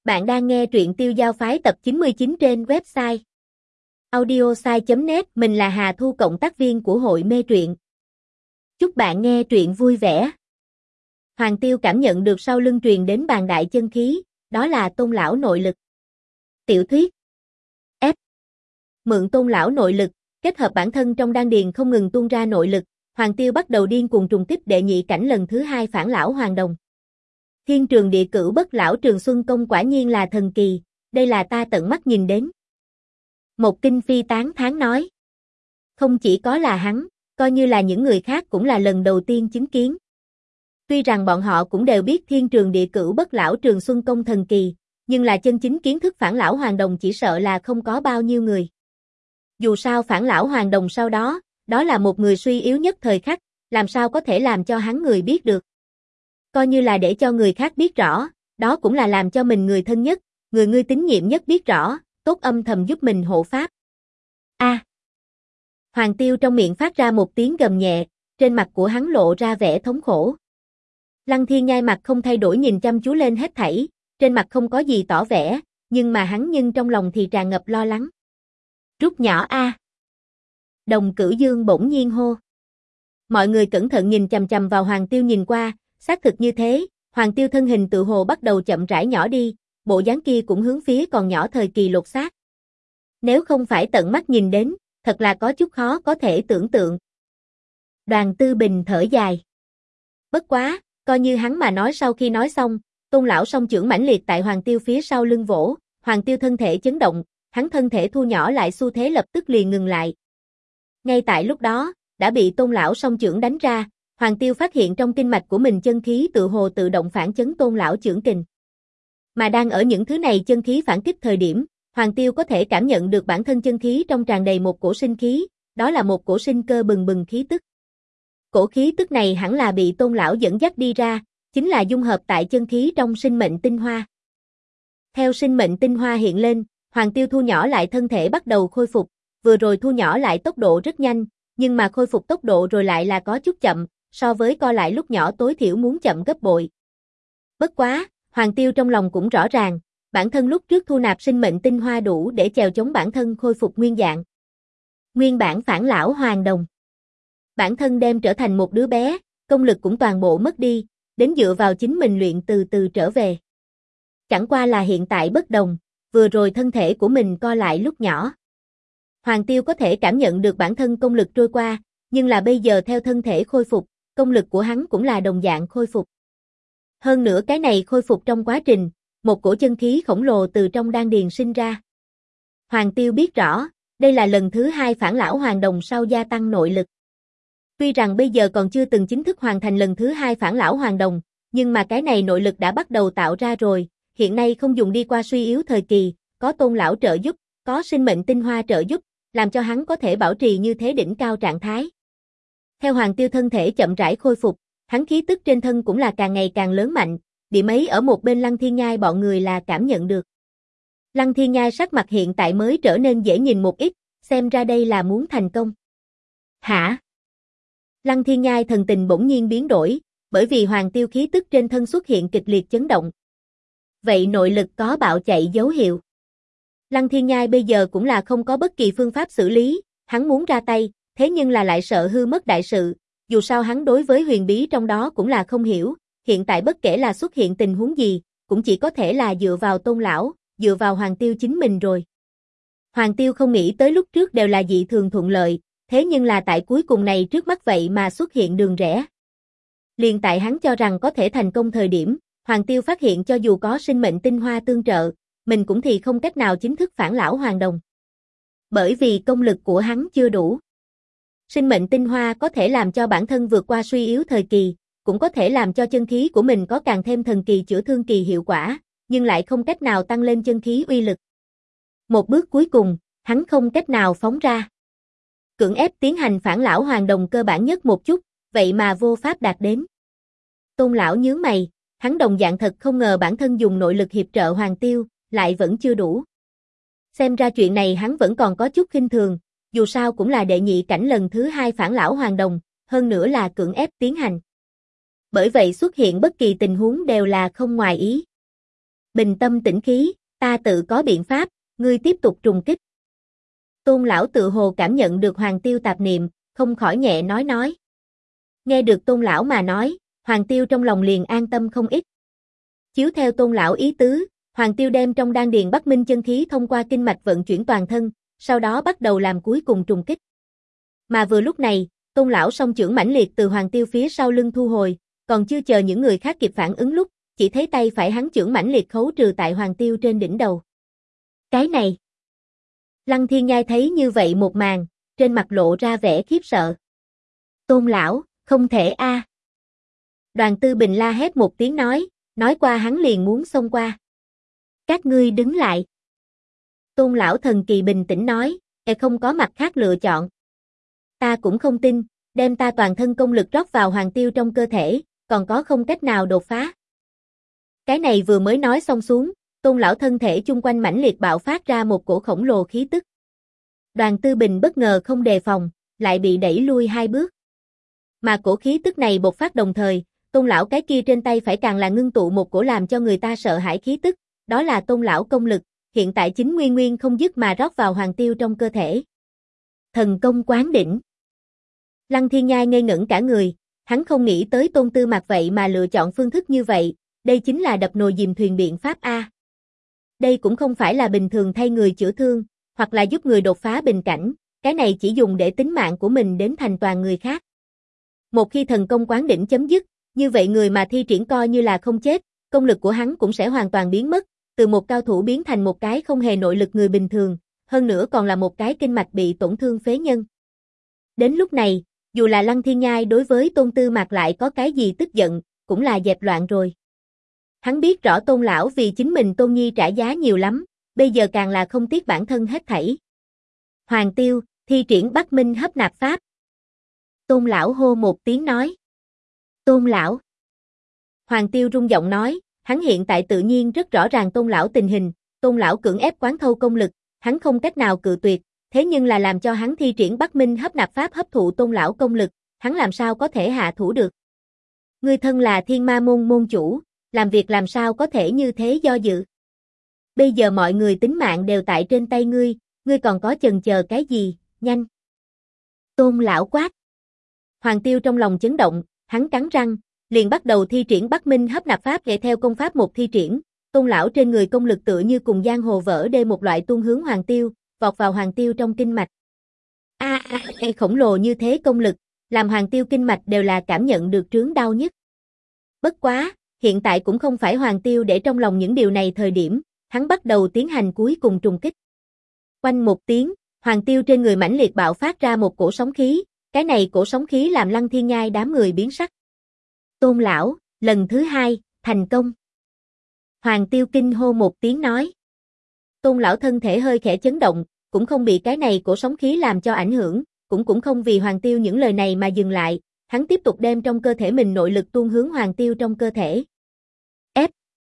Bạn đang nghe truyện Tiêu Giao Phái tập 99 trên website audiosai.net. Mình là Hà Thu, cộng tác viên của hội mê truyện. Chúc bạn nghe truyện vui vẻ. Hoàng Tiêu cảm nhận được sau lưng truyền đến bàng đại chân khí, đó là Tôn lão nội lực. Tiểu thuyết F. Mượn Tôn lão nội lực, kết hợp bản thân trong đan điền không ngừng tuôn ra nội lực, Hoàng Tiêu bắt đầu điên cuồng trùng kích đệ nhị cảnh lần thứ 2 phản lão hoàng đồng. Thiên trường địa cửu bất lão trường xuân công quả nhiên là thần kỳ, đây là ta tận mắt nhìn đến. Một Kinh Phi tán thán nói. Không chỉ có là hắn, coi như là những người khác cũng là lần đầu tiên chứng kiến. Tuy rằng bọn họ cũng đều biết thiên trường địa cửu bất lão trường xuân công thần kỳ, nhưng là chân chính kiến thức phản lão hoàng đồng chỉ sợ là không có bao nhiêu người. Dù sao phản lão hoàng đồng sau đó, đó là một người suy yếu nhất thời khắc, làm sao có thể làm cho hắn người biết được. Coi như là để cho người khác biết rõ, đó cũng là làm cho mình người thân nhất, người ngươi tín nhiệm nhất biết rõ, tốt âm thầm giúp mình hộ pháp. A. Hoàng Tiêu trong miệng phát ra một tiếng gầm nhẹ, trên mặt của hắn lộ ra vẻ thống khổ. Lăng Thiên Nhai mặt không thay đổi nhìn chăm chú lên hết thảy, trên mặt không có gì tỏ vẻ, nhưng mà hắn trong lòng thì tràn ngập lo lắng. Rút nhỏ A. Đồng Cửu Dương bỗng nhiên hô. Mọi người cẩn thận nhìn chằm chằm vào Hoàng Tiêu nhìn qua, xác thực như thế, Hoàng Tiêu thân hình tự hồ bắt đầu chậm rãi nhỏ đi, bộ dáng kia cũng hướng phía còn nhỏ thời kỳ lột xác. Nếu không phải tận mắt nhìn đến, thật là có chút khó có thể tưởng tượng. Đoàn Tư Bình thở dài. Bất quá, coi như hắn mà nói, sau khi nói xong, Tôn lão song chưởng mãnh liệt tại Hoàng Tiêu phía sau lưng vỗ, Hoàng Tiêu thân thể chấn động, hắn thân thể thu nhỏ lại xu thế lập tức liền ngừng lại. Ngay tại lúc đó, đã bị Tôn lão song chưởng đánh ra, Hoàng Tiêu phát hiện trong kinh mạch của mình chân khí tự hồ tự động phản chấn Tôn lão chưởng kình. Mà đang ở những thứ này chân khí phản kích thời điểm, Hoàng Tiêu có thể cảm nhận được bản thân chân khí trong tràn đầy một cổ sinh khí, đó là một cổ sinh cơ bừng bừng khí tức. Cổ khí tức này hẳn là bị Tôn lão dẫn dắt đi ra, chính là dung hợp tại chân khí trong sinh mệnh tinh hoa. Theo sinh mệnh tinh hoa hiện lên, Hoàng Tiêu thu nhỏ lại thân thể bắt đầu khôi phục, vừa rồi thu nhỏ lại tốc độ rất nhanh, nhưng mà khôi phục tốc độ rồi lại là có chút chậm, so với co lại lúc nhỏ tối thiểu muốn chậm gấp bội. Bất quá, Hoàng Tiêu trong lòng cũng rõ ràng, bản thân lúc trước thu nạp sinh mệnh tinh hoa đủ để chèo chống bản thân khôi phục nguyên dạng. Nguyên bản phản lão hoàng đồng. Bản thân đem trở thành một đứa bé, công lực cũng toàn bộ mất đi, đến dựa vào chính mình luyện từ từ trở về. Chẳng qua là hiện tại bất đồng, vừa rồi thân thể của mình co lại lúc nhỏ. Hoàng Tiêu có thể cảm nhận được bản thân công lực trôi qua, nhưng là bây giờ theo thân thể khôi phục, công lực của hắn cũng là đồng dạng khôi phục. Hơn nữa cái này khôi phục trong quá trình, một cổ chân khí khổng lồ từ trong đan điền sinh ra. Hoàng Tiêu biết rõ, đây là lần thứ 2 phản lão hoàng đồng sau gia tăng nội lực. Tuy rằng bây giờ còn chưa từng chính thức hoàn thành lần thứ 2 phản lão hoàng đồng, nhưng mà cái này nội lực đã bắt đầu tạo ra rồi, hiện nay không dùng đi qua suy yếu thời kỳ, có Tôn lão trợ giúp, có sinh mệnh tinh hoa trợ giúp, làm cho hắn có thể bảo trì như thế đỉnh cao trạng thái. Theo Hoàng Tiêu thân thể chậm rãi khôi phục, hắn khí tức trên thân cũng là càng ngày càng lớn mạnh, điểm ấy ở một bên Lăng Thiên Nhai bọn người là cảm nhận được. Lăng Thiên Nhai sắc mặt hiện tại mới trở nên dễ nhìn một ít, xem ra đây là muốn thành công. Hả? Lăng Thiên Nhai thần tình bỗng nhiên biến đổi, bởi vì Hoàng Tiêu khí tức trên thân xuất hiện kịch liệt chấn động. Vậy nội lực có bạo chạy dấu hiệu. Lăng Thiên Nhai bây giờ cũng là không có bất kỳ phương pháp xử lý, hắn muốn ra tay, thế nhưng là lại sợ hư mất đại sự, dù sao hắn đối với huyền bí trong đó cũng là không hiểu, hiện tại bất kể là xuất hiện tình huống gì, cũng chỉ có thể là dựa vào Tôn lão, dựa vào Hoàng Tiêu chính mình rồi. Hoàng Tiêu không nghĩ tới lúc trước đều là dị thường thuận lợi, thế nhưng là tại cuối cùng này trước mắt vậy mà xuất hiện đường rẽ. Liền tại hắn cho rằng có thể thành công thời điểm, Hoàng Tiêu phát hiện cho dù có sinh mệnh tinh hoa tương trợ, mình cũng thì không cách nào chính thức phản lão hoàng đồng. Bởi vì công lực của hắn chưa đủ. Sinh mệnh tinh hoa có thể làm cho bản thân vượt qua suy yếu thời kỳ, cũng có thể làm cho chân khí của mình có càng thêm thần kỳ chữa thương kỳ hiệu quả, nhưng lại không cách nào tăng lên chân khí uy lực. Một bước cuối cùng, hắn không cách nào phóng ra. Cưỡng ép tiến hành phản lão hoàng đồng cơ bản nhất một chút, vậy mà vô pháp đạt đến. Tôn lão nhướng mày, hắn đồng dạng thật không ngờ bản thân dùng nội lực hiệp trợ Hoàng Tiêu, lại vẫn chưa đủ. Xem ra chuyện này hắn vẫn còn có chút khinh thường, dù sao cũng là đệ nhị cảnh lần thứ 2 phản lão hoàng đồng, hơn nữa là cưỡng ép tiến hành. Bởi vậy xuất hiện bất kỳ tình huống đều là không ngoài ý. Bình tâm tĩnh khí, ta tự có biện pháp, ngươi tiếp tục trùng kích. Tôn lão tự hồ cảm nhận được Hoàng Tiêu tạp niệm, không khỏi nhẹ nói. Nghe được Tôn lão mà nói, Hoàng Tiêu trong lòng liền an tâm không ít. Chiếu theo Tôn lão ý tứ, Hoàng Tiêu đem trong đan điền Bắc Minh chân khí thông qua kinh mạch vận chuyển toàn thân, sau đó bắt đầu làm cuối cùng trùng kích. Mà vừa lúc này, Tôn lão song chưởng mãnh liệt từ Hoàng Tiêu phía sau lưng thu hồi, còn chưa chờ những người khác kịp phản ứng lúc, chỉ thấy tay phải hắn chưởng mãnh liệt khấu trừ tại Hoàng Tiêu trên đỉnh đầu. Cái này! Lăng Thiên Nhai thấy như vậy một màn, trên mặt lộ ra vẻ khiếp sợ. Tôn lão, không thể a! Đoàn Tư Bình la hét một tiếng nói qua hắn liền muốn xông qua. Các ngươi đứng lại. Tôn lão thần kỳ bình tĩnh nói, không có mặt khác lựa chọn. Ta cũng không tin, đem ta toàn thân công lực rót vào Hoàng Tiêu trong cơ thể, còn có không cách nào đột phá. Cái này vừa mới nói xong xuống, Tôn lão thân thể chung quanh mãnh liệt bạo phát ra một cổ khổng lồ khí tức. Đoàn Tư Bình bất ngờ không đề phòng, lại bị đẩy lui 2 bước. Mà cổ khí tức này bộc phát đồng thời, Tôn lão cái kia trên tay phải càng là ngưng tụ một cổ làm cho người ta sợ hãi khí tức, đó là Tôn lão công lực, hiện tại chính nguyên không dứt mà rót vào Hoàng Tiêu trong cơ thể. Thần công quán đỉnh. Lăng Thiên Nhai ngây ngẩn cả người, hắn không nghĩ tới Tôn Tư Mạc vậy mà lựa chọn phương thức như vậy, đây chính là đập nồi dìm thuyền biện pháp a. Đây cũng không phải là bình thường thay người chữa thương, hoặc là giúp người đột phá bình cảnh, cái này chỉ dùng để tính mạng của mình đến thành toàn người khác. Một khi thần công quán đỉnh chấm dứt, như vậy người mà thi triển coi như là không chết, công lực của hắn cũng sẽ hoàn toàn biến mất, từ một cao thủ biến thành một cái không hề nội lực người bình thường, hơn nữa còn là một cái kinh mạch bị tổn thương phế nhân. Đến lúc này, dù là Lăng Thiên Nhai đối với Tôn Tư Mạc lại có cái gì tức giận, cũng là dẹp loạn rồi. Hắn biết rõ Tôn lão vì chính mình Tôn Nhi trả giá nhiều lắm, bây giờ càng là không tiếc bản thân hết thảy. Hoàng Tiêu, thi triển Bắc Minh hấp nạp pháp. Tôn lão hô một tiếng nói. Tôn lão. Hoàng Tiêu rung giọng nói, hắn hiện tại tự nhiên rất rõ ràng Tôn lão tình hình, Tôn lão cưỡng ép quán thâu công lực, hắn không cách nào cự tuyệt, thế nhưng là làm cho hắn thi triển Bắc Minh hấp nạp pháp hấp thụ Tôn lão công lực, hắn làm sao có thể hạ thủ được. Ngươi thân là Thiên Ma môn môn chủ, làm việc làm sao có thể như thế do dự. Bây giờ mọi người tính mạng đều tại trên tay ngươi còn có chần chờ cái gì, nhanh. Tôn lão quát. Hoàng Tiêu trong lòng chấn động, hắn cắn răng, liền bắt đầu thi triển Bắc Minh hấp nạp pháp nghe theo công pháp một thi triển, Tôn lão trên người công lực tựa như cùng giang hồ vỡ đê một loại tuôn hướng Hoàng Tiêu, vọt vào Hoàng Tiêu trong kinh mạch. Khổng lồ như thế công lực, làm Hoàng Tiêu kinh mạch đều là cảm nhận được trướng đau nhất. Bất quá, hiện tại cũng không phải Hoàng Tiêu để trong lòng những điều này thời điểm, hắn bắt đầu tiến hành cuối cùng trùng kích. Quanh một tiếng, Hoàng Tiêu trên người mãnh liệt bạo phát ra một cổ sóng khí, cái này cổ sóng khí làm Lăng Thiên Nhai đám người biến sắc. Tôn lão, lần thứ 2, thành công. Hoàng Tiêu kinh hô một tiếng nói. Tôn lão thân thể hơi khẽ chấn động, cũng không bị cái này cổ sóng khí làm cho ảnh hưởng, cũng không vì Hoàng Tiêu những lời này mà dừng lại, hắn tiếp tục đem trong cơ thể mình nội lực tuôn hướng Hoàng Tiêu trong cơ thể. Ép!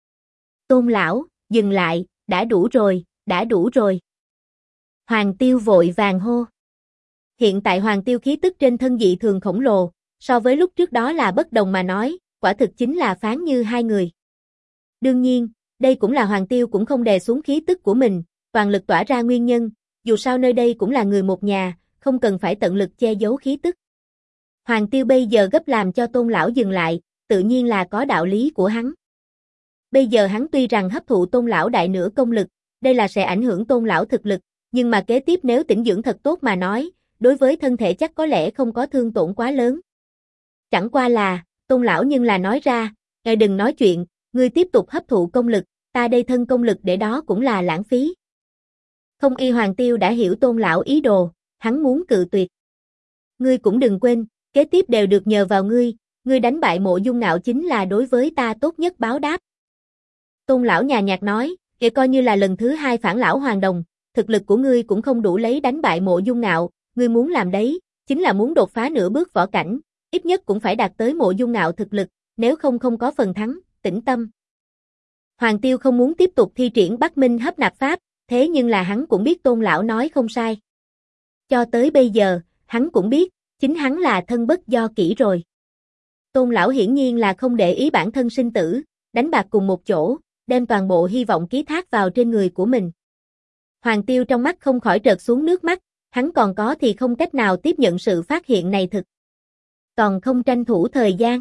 Tôn lão, dừng lại, đã đủ rồi. Hoàng Tiêu vội vàng hô. Hiện tại Hoàng Tiêu khí tức trên thân dị thường khổng lồ, so với lúc trước đó là bất đồng mà nói, quả thực chính là phán như hai người. Đương nhiên, đây cũng là Hoàng Tiêu cũng không đè xuống khí tức của mình, toàn lực tỏa ra nguyên nhân, dù sao nơi đây cũng là người một nhà, không cần phải tận lực che giấu khí tức. Hoàng Tiêu bây giờ gấp làm cho Tôn lão dừng lại, tự nhiên là có đạo lý của hắn. Bây giờ hắn tuy rằng hấp thụ Tôn lão đại nửa công lực, đây là sẽ ảnh hưởng Tôn lão thực lực, nhưng mà kế tiếp nếu tĩnh dưỡng thật tốt mà nói, đối với thân thể chắc có lẽ không có thương tổn quá lớn. Chẳng qua là, Tôn lão nhưng là nói ra, ngài đừng nói chuyện, ngươi tiếp tục hấp thụ công lực, ta đây thân công lực để đó cũng là lãng phí. Không y Hoàng Tiêu đã hiểu Tôn lão ý đồ, hắn muốn cự tuyệt. Ngươi cũng đừng quên, kế tiếp đều được nhờ vào ngươi đánh bại Mộ Dung Ngạo chính là đối với ta tốt nhất báo đáp. Tôn lão nhàn nhạt nói, kể coi như là lần thứ 2 phản lão hoàng đồng, thực lực của ngươi cũng không đủ lấy đánh bại Mộ Dung Ngạo, ngươi muốn làm đấy, chính là muốn đột phá nửa bước võ cảnh, ít nhất cũng phải đạt tới Mộ Dung Ngạo thực lực, nếu không có phần thắng, tĩnh tâm. Hoàng Tiêu không muốn tiếp tục thi triển Bắc Minh hấp nạp pháp, thế nhưng là hắn cũng biết Tôn lão nói không sai. Cho tới bây giờ, hắn cũng biết, chính hắn là thân bất do kỹ rồi. Tôn lão hiển nhiên là không để ý bản thân sinh tử, đánh bạc cùng một chỗ, đem toàn bộ hy vọng ký thác vào trên người của mình. Hoàng Tiêu trong mắt không khỏi trợt xuống nước mắt, hắn còn có thì không cách nào tiếp nhận sự phát hiện này thực. Còn không tranh thủ thời gian.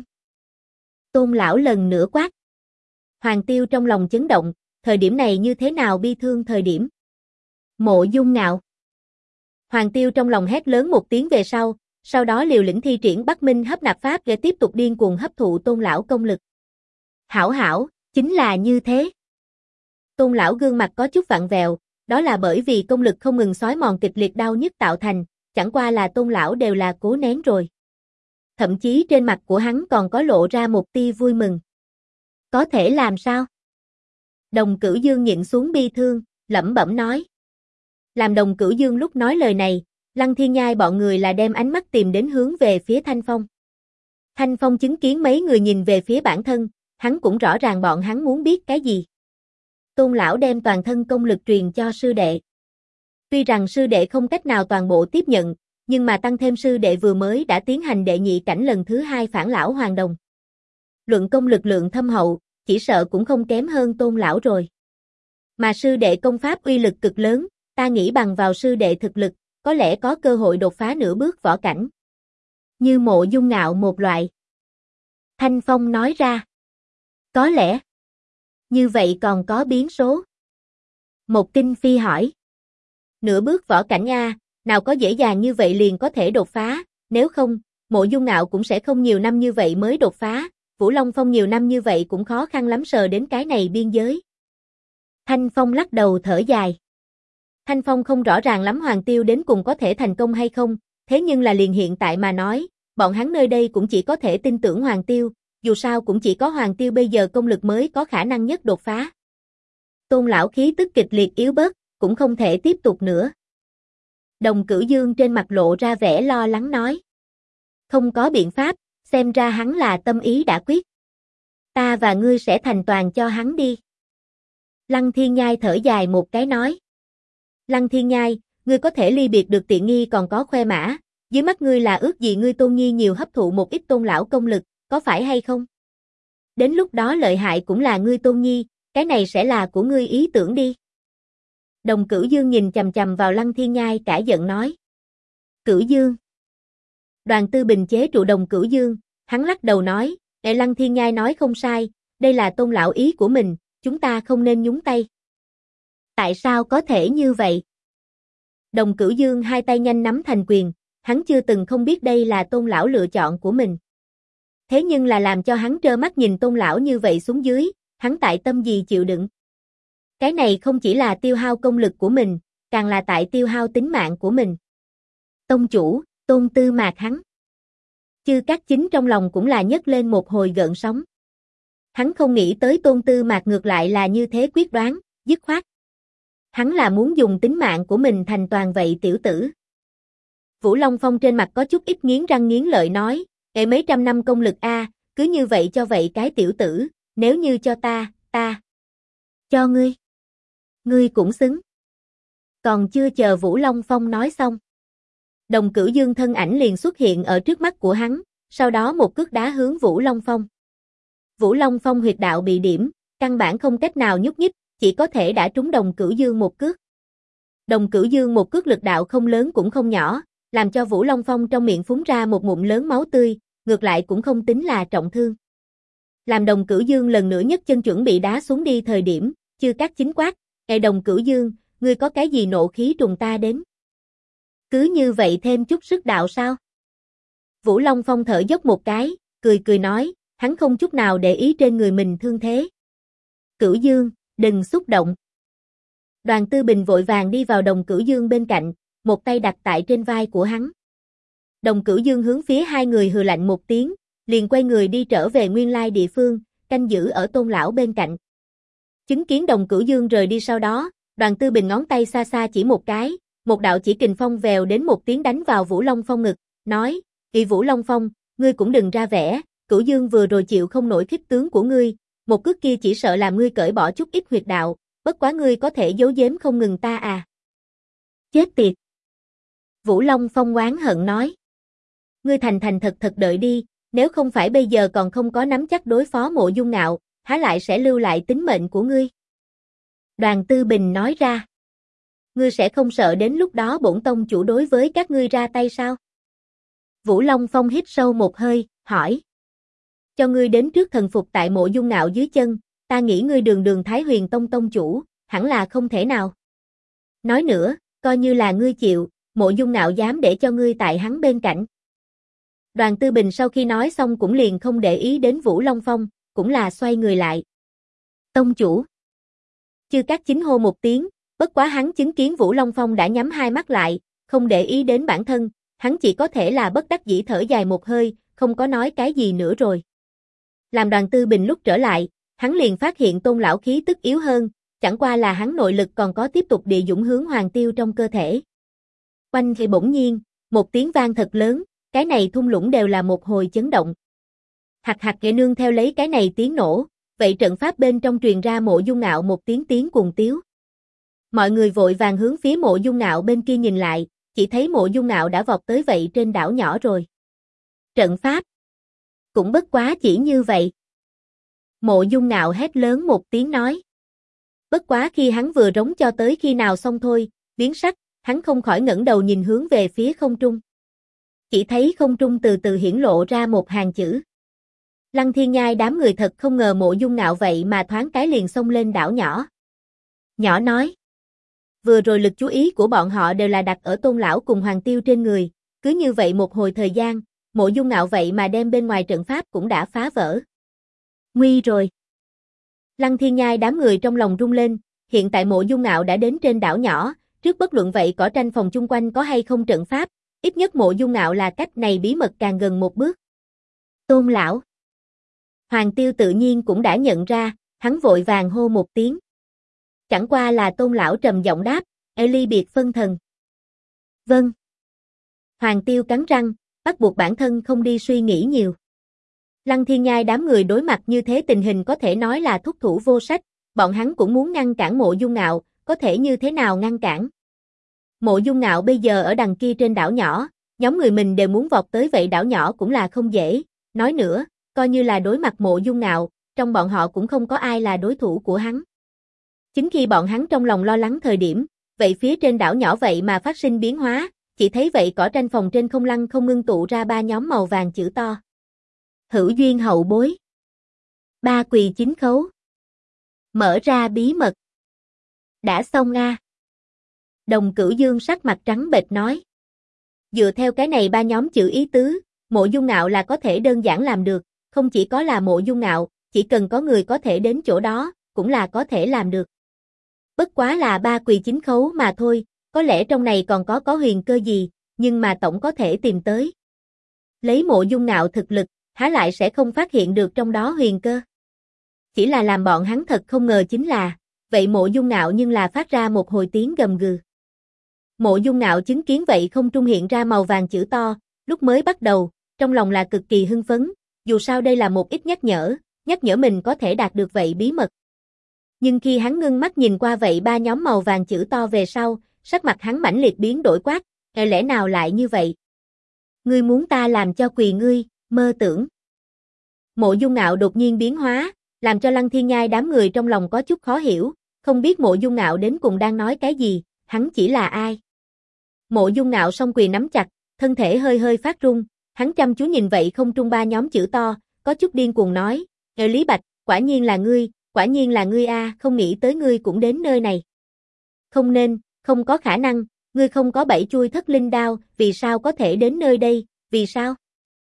Tôn lão lần nữa quát. Hoàng Tiêu trong lòng chấn động, thời điểm này như thế nào bi thương thời điểm. Mộ Dung Ngạo. Hoàng Tiêu trong lòng hét lớn một tiếng về sau đó liều lĩnh thi triển Bắc Minh hấp nạp pháp để tiếp tục điên cuồng hấp thụ Tôn lão công lực. Hảo, chính là như thế. Tôn lão gương mặt có chút vặn vẹo, đó là bởi vì công lực không ngừng xói mòn kịch liệt đau nhức tạo thành, chẳng qua là Tôn lão đều là cố nén rồi. Thậm chí trên mặt của hắn còn có lộ ra một tia vui mừng. Có thể làm sao? Đồng Cửu Dương nhịn xuống bi thương, lẩm bẩm nói. Làm Đồng Cửu Dương lúc nói lời này, Lăng Thiên Nhai bọn người là đem ánh mắt tìm đến hướng về phía Thanh Phong. Thanh Phong chứng kiến mấy người nhìn về phía bản thân, hắn cũng rõ ràng bọn hắn muốn biết cái gì. Tôn lão đem toàn thân công lực truyền cho sư đệ. Tuy rằng sư đệ không cách nào toàn bộ tiếp nhận, nhưng mà tăng thêm sư đệ vừa mới đã tiến hành đệ nhị cảnh lần thứ 2 phản lão hoàng đồng. Luận công lực lượng thâm hậu, chỉ sợ cũng không kém hơn Tôn lão rồi. Mà sư đệ công pháp uy lực cực lớn, ta nghĩ bằng vào sư đệ thực lực, có lẽ có cơ hội đột phá nửa bước võ cảnh. Như Mộ Dung Ngạo một loại. Thanh Phong nói ra. Có lẽ. Như vậy còn có biến số. Một Kinh Phi hỏi. Nửa bước võ cảnh a, nào có dễ dàng như vậy liền có thể đột phá, nếu không, Mộ Dung Ngạo cũng sẽ không nhiều năm như vậy mới đột phá, Vũ Long Phong nhiều năm như vậy cũng khó khăn lắm sờ đến cái này biên giới. Thanh Phong lắc đầu thở dài. Thanh Phong không rõ ràng lắm Hoàng Tiêu đến cùng có thể thành công hay không, thế nhưng là liền hiện tại mà nói, bọn hắn nơi đây cũng chỉ có thể tin tưởng Hoàng Tiêu, dù sao cũng chỉ có Hoàng Tiêu bây giờ công lực mới có khả năng nhất đột phá. Tôn lão khí tức kịch liệt yếu bớt, cũng không thể tiếp tục nữa. Đồng Cửu Dương trên mặt lộ ra vẻ lo lắng nói. Không có biện pháp, xem ra hắn là tâm ý đã quyết. Ta và ngươi sẽ thành toàn cho hắn đi. Lăng Thiên Nhai thở dài một cái nói. Lăng Thiên Nhai, ngươi có thể ly biệt được tiện nghi còn có khoe mã, dưới mắt ngươi là ước gì ngươi Tôn Nhi nhiều hấp thụ một ít Tôn lão công lực, có phải hay không? Đến lúc đó lợi hại cũng là ngươi Tôn Nhi, cái này sẽ là của ngươi ý tưởng đi. Đồng Cửu Dương nhìn chằm chằm vào Lăng Thiên Nhai cả giận nói. Cửu Dương. Đoàn Tư Bình chế trụ Đồng Cửu Dương, hắn lắc đầu nói, Lăng Thiên Nhai nói không sai, đây là Tôn lão ý của mình, chúng ta không nên nhúng tay. Tại sao có thể như vậy? Đồng Cửu Dương hai tay nhanh nắm thành quyền, hắn chưa từng không biết đây là Tôn lão lựa chọn của mình. Thế nhưng là làm cho hắn trơ mắt nhìn Tôn lão như vậy xuống dưới, hắn tại tâm gì chịu đựng. Cái này không chỉ là tiêu hao công lực của mình, càng là tại tiêu hao tính mạng của mình. Tông chủ, Tôn Tư Mạc hắn. Chư Cát Chính trong lòng cũng là nhấc lên một hồi gợn sóng. Hắn không nghĩ tới Tôn Tư Mạc ngược lại là như thế quyết đoán, dứt khoát. Hắn là muốn dùng tính mạng của mình thành toàn vậy tiểu tử. Vũ Long Phong trên mặt có chút ít nghiến răng nghiến lợi nói, mấy trăm năm công lực a, cứ như vậy cho vậy cái tiểu tử, nếu như cho ta cho ngươi. Ngươi cũng xứng. Còn chưa chờ Vũ Long Phong nói xong. Đồng Cửu Dương thân ảnh liền xuất hiện ở trước mắt của hắn, sau đó một cước đá hướng Vũ Long Phong. Vũ Long Phong huyệt đạo bị điểm, căn bản không cách nào nhúc nhích, chỉ có thể đả trúng Đồng Cửu Dương một cước. Đồng Cửu Dương một cước lực đạo không lớn cũng không nhỏ, làm cho Vũ Long Phong trong miệng phúng ra một ngụm lớn máu tươi, ngược lại cũng không tính là trọng thương. Làm Đồng Cửu Dương lần nữa nhấc chân chuẩn bị đá xuống đi thời điểm, Chư Cát Chính quát, Đồng Cửu Dương, ngươi có cái gì nộ khí trùng ta đến? Cứ như vậy thêm chút sức đạo sao? Vũ Long Phong thở dốc một cái, cười nói, hắn không chút nào để ý trên người mình thương thế. Cửu Dương, đừng xúc động. Đoàn Tư Bình vội vàng đi vào Đồng Cửu Dương bên cạnh, một tay đặt tại trên vai của hắn. Đồng Cửu Dương hướng phía hai người hừ lạnh một tiếng, liền quay người đi trở về nguyên lai địa phương, canh giữ ở Tôn lão bên cạnh. Chứng kiến Đồng Cửu Dương rời đi sau đó, Đoàn Tư Bình ngón tay xa xa chỉ một cái, một đạo chỉ kình phong vèo đến một tiếng đánh vào Vũ Long Phong ngực, nói, Vũ Long Phong, ngươi cũng đừng ra vẻ, Cửu Dương vừa rồi chịu không nổi khích tướng của ngươi, một cước kia chỉ sợ làm ngươi cởi bỏ chút ít huyệt đạo, bất quá ngươi có thể giấu giếm không ngừng ta à. Chết tiệt. Vũ Long Phong oán hận nói. Ngươi thành thật đợi đi, nếu không phải bây giờ còn không có nắm chắc đối phó Mộ Dung Ngạo, há lại sẽ lưu lại tính mệnh của ngươi. Đoàn Tư Bình nói ra. Ngươi sẽ không sợ đến lúc đó bổn tông chủ đối với các ngươi ra tay sao? Vũ Long Phong hít sâu một hơi, hỏi. Cho ngươi đến trước thần phục tại Mộ Dung Ngạo dưới chân, ta nghĩ ngươi đường Thái Huyền Tông tông chủ, hẳn là không thể nào. Nói nữa, coi như là ngươi chịu, Mộ Dung Ngạo dám để cho ngươi tại hắn bên cạnh. Đoàn Tư Bình sau khi nói xong cũng liền không để ý đến Vũ Long Phong, cũng là xoay người lại. Tông chủ. Chư Cát Chính hô một tiếng, bất quá hắn chứng kiến Vũ Long Phong đã nhắm hai mắt lại, không để ý đến bản thân, hắn chỉ có thể là bất đắc dĩ thở dài một hơi, không có nói cái gì nữa rồi. Làm Đoàn Tư Bình lúc trở lại, hắn liền phát hiện Tôn lão khí tức yếu hơn, chẳng qua là hắn nội lực còn có tiếp tục địa dũng hướng Hoàng Tiêu trong cơ thể. Oanh thì bỗng nhiên, một tiếng vang thật lớn, cái này thung lũng đều là một hồi chấn động. Hạt hạt ghệ nương theo lấy cái này tiếng nổ, vậy trận pháp bên trong truyền ra Mộ Dung Ngạo một tiếng cuồng tiếu. Mọi người vội vàng hướng phía Mộ Dung Ngạo bên kia nhìn lại, chỉ thấy Mộ Dung Ngạo đã vọt tới vậy trên đảo nhỏ rồi. Trận pháp cũng bất quá chỉ như vậy. Mộ Dung Ngạo hét lớn một tiếng nói. Bất quá khi hắn vừa rống cho tới khi nào xong thôi, biến sắc, hắn không khỏi ngẩng đầu nhìn hướng về phía không trung. Chỉ thấy không trung từ từ hiển lộ ra một hàng chữ. Lăng Thiên Nhai đám người thật không ngờ Mộ Dung Ngạo vậy mà thoáng cái liền xông lên đảo nhỏ. Nhỏ nói. Vừa rồi lực chú ý của bọn họ đều là đặt ở Tôn lão cùng Hoàng Tiêu trên người, cứ như vậy một hồi thời gian, Mộ Dung Ngạo vậy mà đem bên ngoài trận pháp cũng đã phá vỡ. Nguy rồi. Lăng Thiên Nhai đám người trong lòng rung lên, hiện tại Mộ Dung Ngạo đã đến trên đảo nhỏ, trước bất luận vậy cỏ tranh phòng chung quanh có hay không trận pháp, ít nhất Mộ Dung Ngạo là cách này bí mật càng gần một bước. Tôn lão. Hoàng Tiêu tự nhiên cũng đã nhận ra, hắn vội vàng hô một tiếng. Chẳng qua là Tôn lão trầm giọng đáp, ly biệt phân thần. Vâng. Hoàng Tiêu cắn răng, bắt buộc bản thân không đi suy nghĩ nhiều. Lăng Thiên Nhai đám người đối mặt như thế tình hình có thể nói là thúc thủ vô sách, bọn hắn cũng muốn ngăn cản Mộ Dung Ngạo, có thể như thế nào ngăn cản. Mộ Dung Ngạo bây giờ ở đằng kia trên đảo nhỏ, nhóm người mình đều muốn vọt tới vậy đảo nhỏ cũng là không dễ, nói nữa, coi như là đối mặt Mộ Dung Ngạo, trong bọn họ cũng không có ai là đối thủ của hắn. Chính khi bọn hắn trong lòng lo lắng thời điểm, vậy phía trên đảo nhỏ vậy mà phát sinh biến hóa, chỉ thấy vậy cỏ tranh phòng trên không lăng không ngưng tụ ra ba nhóm màu vàng chữ to. Hữu duyên hậu bối. Ba quỳ chín khấu. Mở ra bí mật. Đã xong a. Đồng Cửu Dương sắc mặt trắng bệch nói. Dựa theo cái này ba nhóm chữ ý tứ, Mộ Dung Ngạo là có thể đơn giản làm được, không chỉ có là Mộ Dung Ngạo, chỉ cần có người có thể đến chỗ đó, cũng là có thể làm được. Bất quá là ba quỳ chín khấu mà thôi, có lẽ trong này còn có huyền cơ gì, nhưng mà tổng có thể tìm tới. Lấy Mộ Dung Ngạo thực lực, há lại sẽ không phát hiện được trong đó huyền cơ. Chỉ là làm bọn hắn thật không ngờ chính là, vậy Mộ Dung Ngạo nhưng là phát ra một hồi tiếng gầm gừ. Mộ Dung Ngạo chứng kiến vậy không trung hiện ra màu vàng chữ to, lúc mới bắt đầu, trong lòng là cực kỳ hưng phấn, dù sao đây là một ít nhắc nhở mình có thể đạt được vậy bí mật. Nhưng khi hắn ngưng mắt nhìn qua vậy ba nhóm màu vàng chữ to về sau, sắc mặt hắn mãnh liệt biến đổi quát, lẽ nào lại như vậy? Ngươi muốn ta làm cho quỳ ngươi, mơ tưởng. Mộ Dung Ngạo đột nhiên biến hóa, làm cho Lăng Thiên Nhai đám người trong lòng có chút khó hiểu, không biết Mộ Dung Ngạo đến cùng đang nói cái gì, hắn chỉ là ai? Mộ Dung Ngạo song quyền nắm chặt, thân thể hơi hơi phát run, hắn chăm chú nhìn vậy không trung ba nhóm chữ to, có chút điên cuồng nói, Lý Bạch, quả nhiên là ngươi a, không nghĩ tới ngươi cũng đến nơi này. Không nên, không có khả năng, ngươi không có bảy chuôi thất linh đao, vì sao có thể đến nơi đây, vì sao?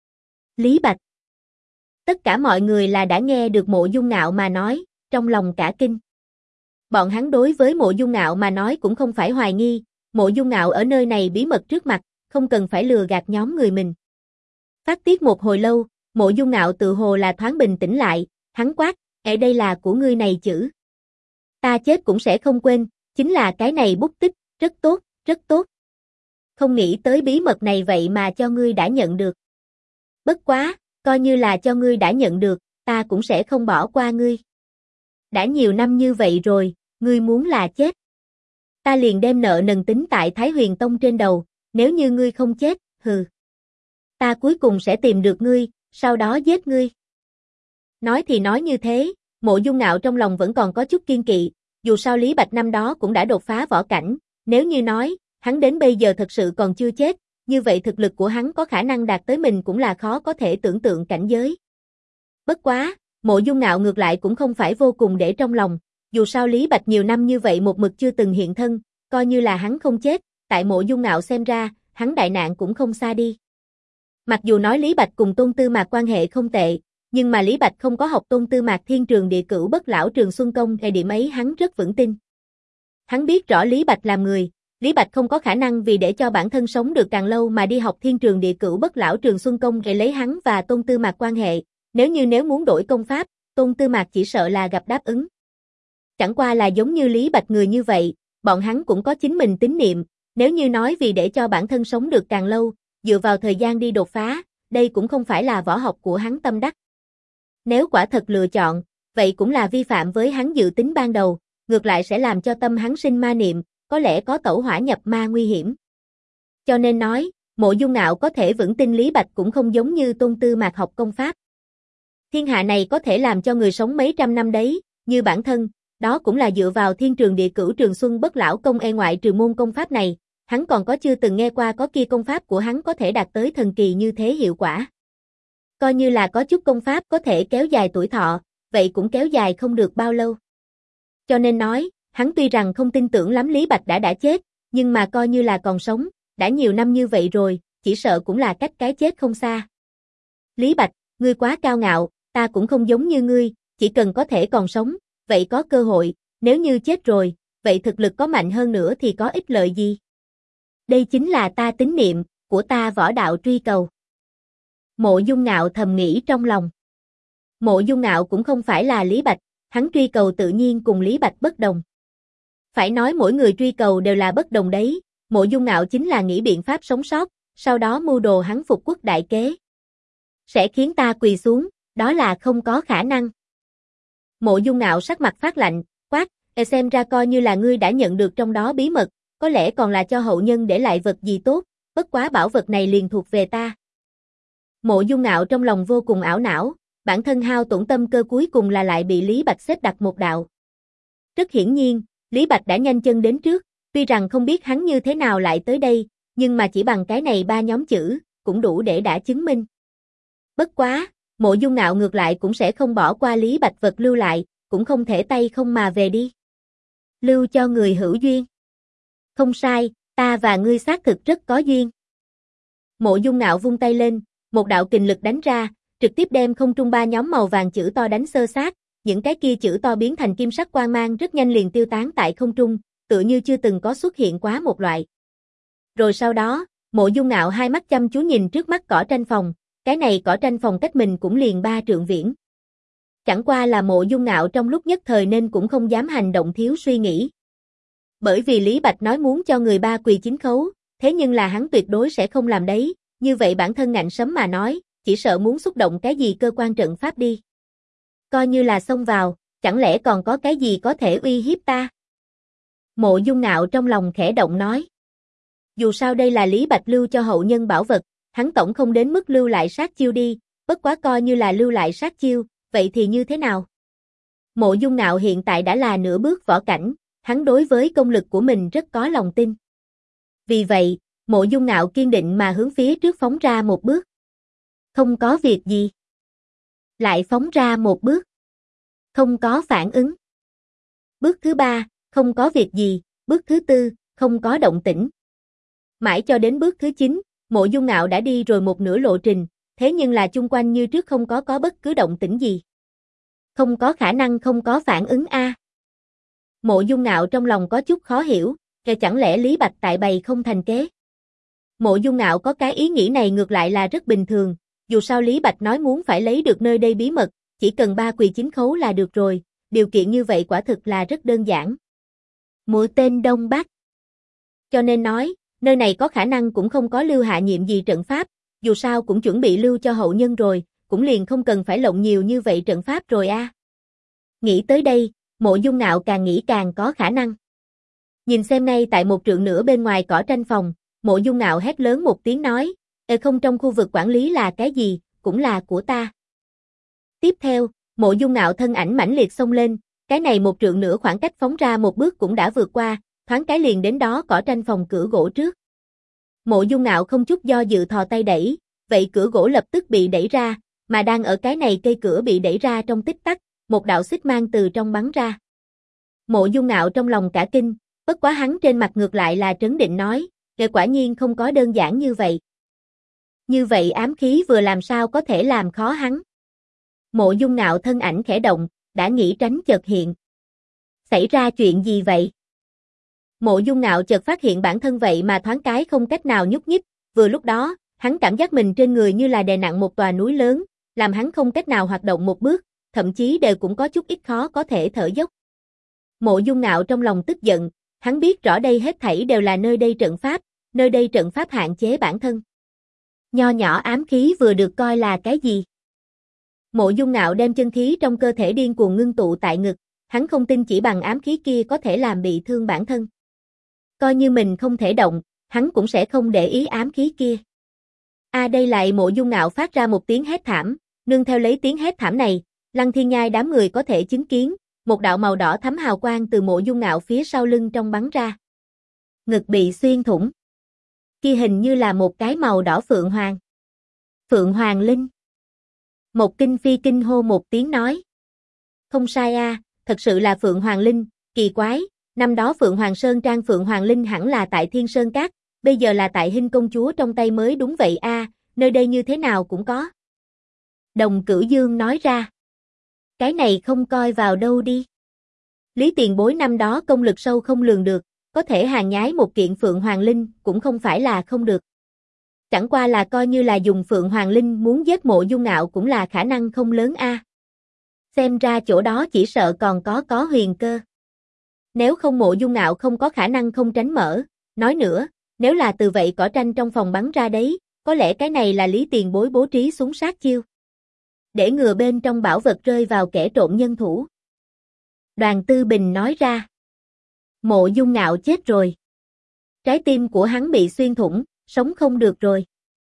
Lý Bạch. Tất cả mọi người là đã nghe được Mộ Dung Ngạo mà nói, trong lòng cả kinh. Bọn hắn đối với Mộ Dung Ngạo mà nói cũng không phải hoài nghi, Mộ Dung Ngạo ở nơi này bí mật trước mặt, không cần phải lừa gạt nhóm người mình. Phát tiết một hồi lâu, Mộ Dung Ngạo tự hồ là thoáng bình tĩnh lại, hắn quát, đây là của ngươi này chữ. Ta chết cũng sẽ không quên, chính là cái này bút tích, rất tốt, rất tốt. Không nghĩ tới bí mật này vậy mà cho ngươi đã nhận được. Bất quá, coi như là cho ngươi đã nhận được, ta cũng sẽ không bỏ qua ngươi. Đã nhiều năm như vậy rồi, ngươi muốn là chết. Ta liền đem nợ nần tính tại Thái Huyền Tông trên đầu, nếu như ngươi không chết, hừ. Ta cuối cùng sẽ tìm được ngươi, sau đó giết ngươi. Nói thì nói như thế, Mộ Dung Ngạo trong lòng vẫn còn có chút kiên kỵ, dù sao Lý Bạch năm đó cũng đã đột phá võ cảnh, nếu như nói, hắn đến bây giờ thật sự còn chưa chết, như vậy thực lực của hắn có khả năng đạt tới mình cũng là khó có thể tưởng tượng cảnh giới. Bất quá, Mộ Dung Ngạo ngược lại cũng không phải vô cùng để trong lòng, dù sao Lý Bạch nhiều năm như vậy một mực chưa từng hiện thân, coi như là hắn không chết, tại Mộ Dung Ngạo xem ra, hắn đại nạn cũng không xa đi. Mặc dù nói Lý Bạch cùng Tôn Tư Mạc quan hệ không tệ, nhưng mà Lý Bạch không có học Tôn Tư Mạc Thiên Trường Địa Cửu Bất Lão Trường Xuân Công thì điểm ấy hắn rất vững tin. Hắn biết rõ Lý Bạch làm người, Lý Bạch không có khả năng vì để cho bản thân sống được càng lâu mà đi học Thiên Trường Địa Cửu Bất Lão Trường Xuân Công để lấy hắn và Tôn Tư Mạc quan hệ, nếu muốn đổi công pháp, Tôn Tư Mạc chỉ sợ là gặp đáp ứng. Chẳng qua là giống như Lý Bạch người như vậy, bọn hắn cũng có chính mình tín niệm, nếu như nói vì để cho bản thân sống được càng lâu, dựa vào thời gian đi đột phá, đây cũng không phải là võ học của hắn tâm đắc. Nếu quả thật lựa chọn, vậy cũng là vi phạm với hắn dự tính ban đầu, ngược lại sẽ làm cho tâm hắn sinh ma niệm, có lẽ có tẩu hỏa nhập ma nguy hiểm. Cho nên nói, Mộ Dung Ngạo có thể vững tin Lý Bạch cũng không giống như Tôn Tư Mạc học công pháp. Thiên hạ này có thể làm cho người sống mấy trăm năm đấy, như bản thân, đó cũng là dựa vào Thiên Trường Địa Cửu Trường Xuân Bất Lão Công ngoại trừ môn công pháp này, hắn còn có chưa từng nghe qua có kia công pháp của hắn có thể đạt tới thần kỳ như thế hiệu quả. Coi như là có chút công pháp có thể kéo dài tuổi thọ, vậy cũng kéo dài không được bao lâu. Cho nên nói, hắn tuy rằng không tin tưởng lắm Lý Bạch đã chết, nhưng mà coi như là còn sống, đã nhiều năm như vậy rồi, chỉ sợ cũng là cách cái chết không xa. Lý Bạch, ngươi quá cao ngạo, ta cũng không giống như ngươi, chỉ cần có thể còn sống, vậy có cơ hội, nếu như chết rồi, vậy thực lực có mạnh hơn nữa thì có ích lợi gì? Đây chính là ta tín niệm, của ta võ đạo truy cầu. Mộ Dung Ngạo thầm nghĩ trong lòng. Mộ Dung Ngạo cũng không phải là Lý Bạch, hắn truy cầu tự nhiên cùng Lý Bạch bất đồng. Phải nói mỗi người truy cầu đều là bất đồng đấy, Mộ Dung Ngạo chính là nghĩ biện pháp sống sót, sau đó mưu đồ hắn phục quốc đại kế. Sẽ khiến ta quỳ xuống, đó là không có khả năng. Mộ Dung Ngạo sắc mặt phát lạnh, quát, xem ra coi như là ngươi đã nhận được trong đó bí mật, có lẽ còn là cho hậu nhân để lại vật gì tốt, bất quá bảo vật này liền thuộc về ta. Mộ Dung Ngạo trong lòng vô cùng ảo não, bản thân hao tổn tâm cơ cuối cùng là lại bị Lý Bạch xếp đặt một đạo. Rất hiển nhiên, Lý Bạch đã nhanh chân đến trước, tuy rằng không biết hắn như thế nào lại tới đây, nhưng mà chỉ bằng cái này 3 nhóm chữ, cũng đủ để đã chứng minh. Bất quá, Mộ Dung Ngạo ngược lại cũng sẽ không bỏ qua Lý Bạch vật lưu lại, cũng không thể tay không mà về đi. Lưu cho người hữu duyên. Không sai, ta và ngươi xác thực rất có duyên. Mộ Dung Ngạo vung tay lên, một đạo kình lực đánh ra, trực tiếp đem không trung 3 nhóm màu vàng chữ to đánh xơ xác, những cái kia chữ to biến thành kim sắc quang mang rất nhanh liền tiêu tán tại không trung, tựa như chưa từng có xuất hiện quá một loại. Rồi sau đó, Mộ Dung Ngạo hai mắt chăm chú nhìn trước mắt cỏ tranh phòng, cái này cỏ tranh phòng cách mình cũng liền 3 trượng viễn. Chẳng qua là Mộ Dung Ngạo trong lúc nhất thời nên cũng không dám hành động thiếu suy nghĩ. Bởi vì Lý Bạch nói muốn cho người 3 quỳ 9 khấu, thế nhưng là hắn tuyệt đối sẽ không làm đấy, như vậy bản thân ngạnh sấm mà nói, chỉ sợ muốn xúc động cái gì cơ quan trận pháp đi. Coi như là xông vào, chẳng lẽ còn có cái gì có thể uy hiếp ta? Mộ Dung Ngạo trong lòng khẽ động nói. Dù sao đây là Lý Bạch lưu cho hậu nhân bảo vật, hắn tổng không đến mức lưu lại sát chiêu đi, bất quá coi như là lưu lại sát chiêu, vậy thì như thế nào? Mộ Dung Ngạo hiện tại đã là nửa bước võ cảnh, hắn đối với công lực của mình rất có lòng tin. Vì vậy, Mộ Dung Ngạo kiên định mà hướng phía trước phóng ra một bước. Không có việc gì. Lại phóng ra một bước. Không có phản ứng. Bước thứ 3, không có việc gì, bước thứ 4, không có động tĩnh. Mãi cho đến bước thứ 9, Mộ Dung Ngạo đã đi rồi một nửa lộ trình, thế nhưng là chung quanh như trước không có bất cứ động tĩnh gì. Không có khả năng không có phản ứng a. Mộ Dung Ngạo trong lòng có chút khó hiểu, chẳng lẽ Lý Bạch tại bày không thành kế? Mộ Dung Ngạo có cái ý nghĩ này ngược lại là rất bình thường, dù sao Lý Bạch nói muốn phải lấy được nơi đây bí mật, chỉ cần 3 quỳ 9 khấu là được rồi, điều kiện như vậy quả thực là rất đơn giản. Mũi tên Đông Bắc. Cho nên nói, nơi này có khả năng cũng không có lưu hạ nhiệm gì trận pháp, dù sao cũng chuẩn bị lưu cho hậu nhân rồi, cũng liền không cần phải lộng nhiều như vậy trận pháp rồi a. Nghĩ tới đây, Mộ Dung Ngạo càng nghĩ càng có khả năng. Nhìn xem ngay tại 1 trượng nữa bên ngoài cỏ tranh phòng, Mộ Dung Ngạo hét lớn một tiếng nói, không trong khu vực quản lý là cái gì, cũng là của ta. Tiếp theo, Mộ Dung Ngạo thân ảnh mãnh liệt xông lên, cái này 1 trượng nửa khoảng cách phóng ra một bước cũng đã vượt qua, thoáng cái liền đến đó cỏ tranh phòng cửa gỗ trước. Mộ Dung Ngạo không chút do dự thò tay đẩy, vậy cửa gỗ lập tức bị đẩy ra, mà đang ở cái này cây cửa bị đẩy ra trong tích tắc, một đạo xích mang từ trong bắn ra. Mộ Dung Ngạo trong lòng cả kinh, bất quá hắn trên mặt ngược lại là trấn định nói, quả nhiên không có đơn giản như vậy. Như vậy ám khí vừa làm sao có thể làm khó hắn. Mộ Dung Ngạo thân ảnh khẽ động, đã nghĩ tránh chợt hiện. Xảy ra chuyện gì vậy? Mộ Dung Ngạo chợt phát hiện bản thân vậy mà thoáng cái không cách nào nhúc nhích, vừa lúc đó, hắn cảm giác mình trên người như là đè nặng một tòa núi lớn, làm hắn không cách nào hoạt động một bước, thậm chí đều cũng có chút ít khó có thể thở dốc. Mộ Dung Ngạo trong lòng tức giận, hắn biết rõ đây hết thảy đều là nơi đây trận pháp hạn chế bản thân. Nho nhỏ ám khí vừa được coi là cái gì? Mộ Dung Ngạo đem chân khí trong cơ thể điên cuồng ngưng tụ tại ngực, hắn không tin chỉ bằng ám khí kia có thể làm bị thương bản thân. Coi như mình không thể động, hắn cũng sẽ không để ý ám khí kia. Đây lại Mộ Dung Ngạo phát ra một tiếng hét thảm, nương theo lấy tiếng hét thảm này, Lăng Thiên Nhai đám người có thể chứng kiến, một đạo màu đỏ thắm hào quang từ Mộ Dung Ngạo phía sau lưng trong bắn ra. Ngực bị xuyên thủng. Kia hình như là một cái màu đỏ phượng hoàng. Phượng Hoàng Linh. Một Kinh Phi kinh hô một tiếng nói. Không sai thật sự là Phượng Hoàng Linh, kỳ quái, năm đó Phượng Hoàng Sơn Trang Phượng Hoàng Linh hẳn là tại Thiên Sơn Các, bây giờ là tại Hinh công chúa trong tay mới đúng vậy nơi đây như thế nào cũng có. Đồng Cửu Dương nói ra. Cái này không coi vào đâu đi. Lý Tiền Bối năm đó công lực sâu không lường được, có thể hàng nhái một kiện Phượng Hoàng Linh cũng không phải là không được. Chẳng qua là coi như là dùng Phượng Hoàng Linh muốn giết Mộ Dung Ngạo cũng là khả năng không lớn Xem ra chỗ đó chỉ sợ còn có huyền cơ. Nếu không Mộ Dung Ngạo không có khả năng không tránh mở, nói nữa, nếu là từ vậy cỏ tranh trong phòng bắn ra đấy, có lẽ cái này là Lý Tiền Bối bố trí súng sát chiêu. Để ngừa bên trong bảo vật rơi vào kẻ trộm nhân thủ. Đoàn Tư Bình nói ra. Mộ Dung Ngạo chết rồi. Trái tim của hắn bị xuyên thủng, sống không được rồi.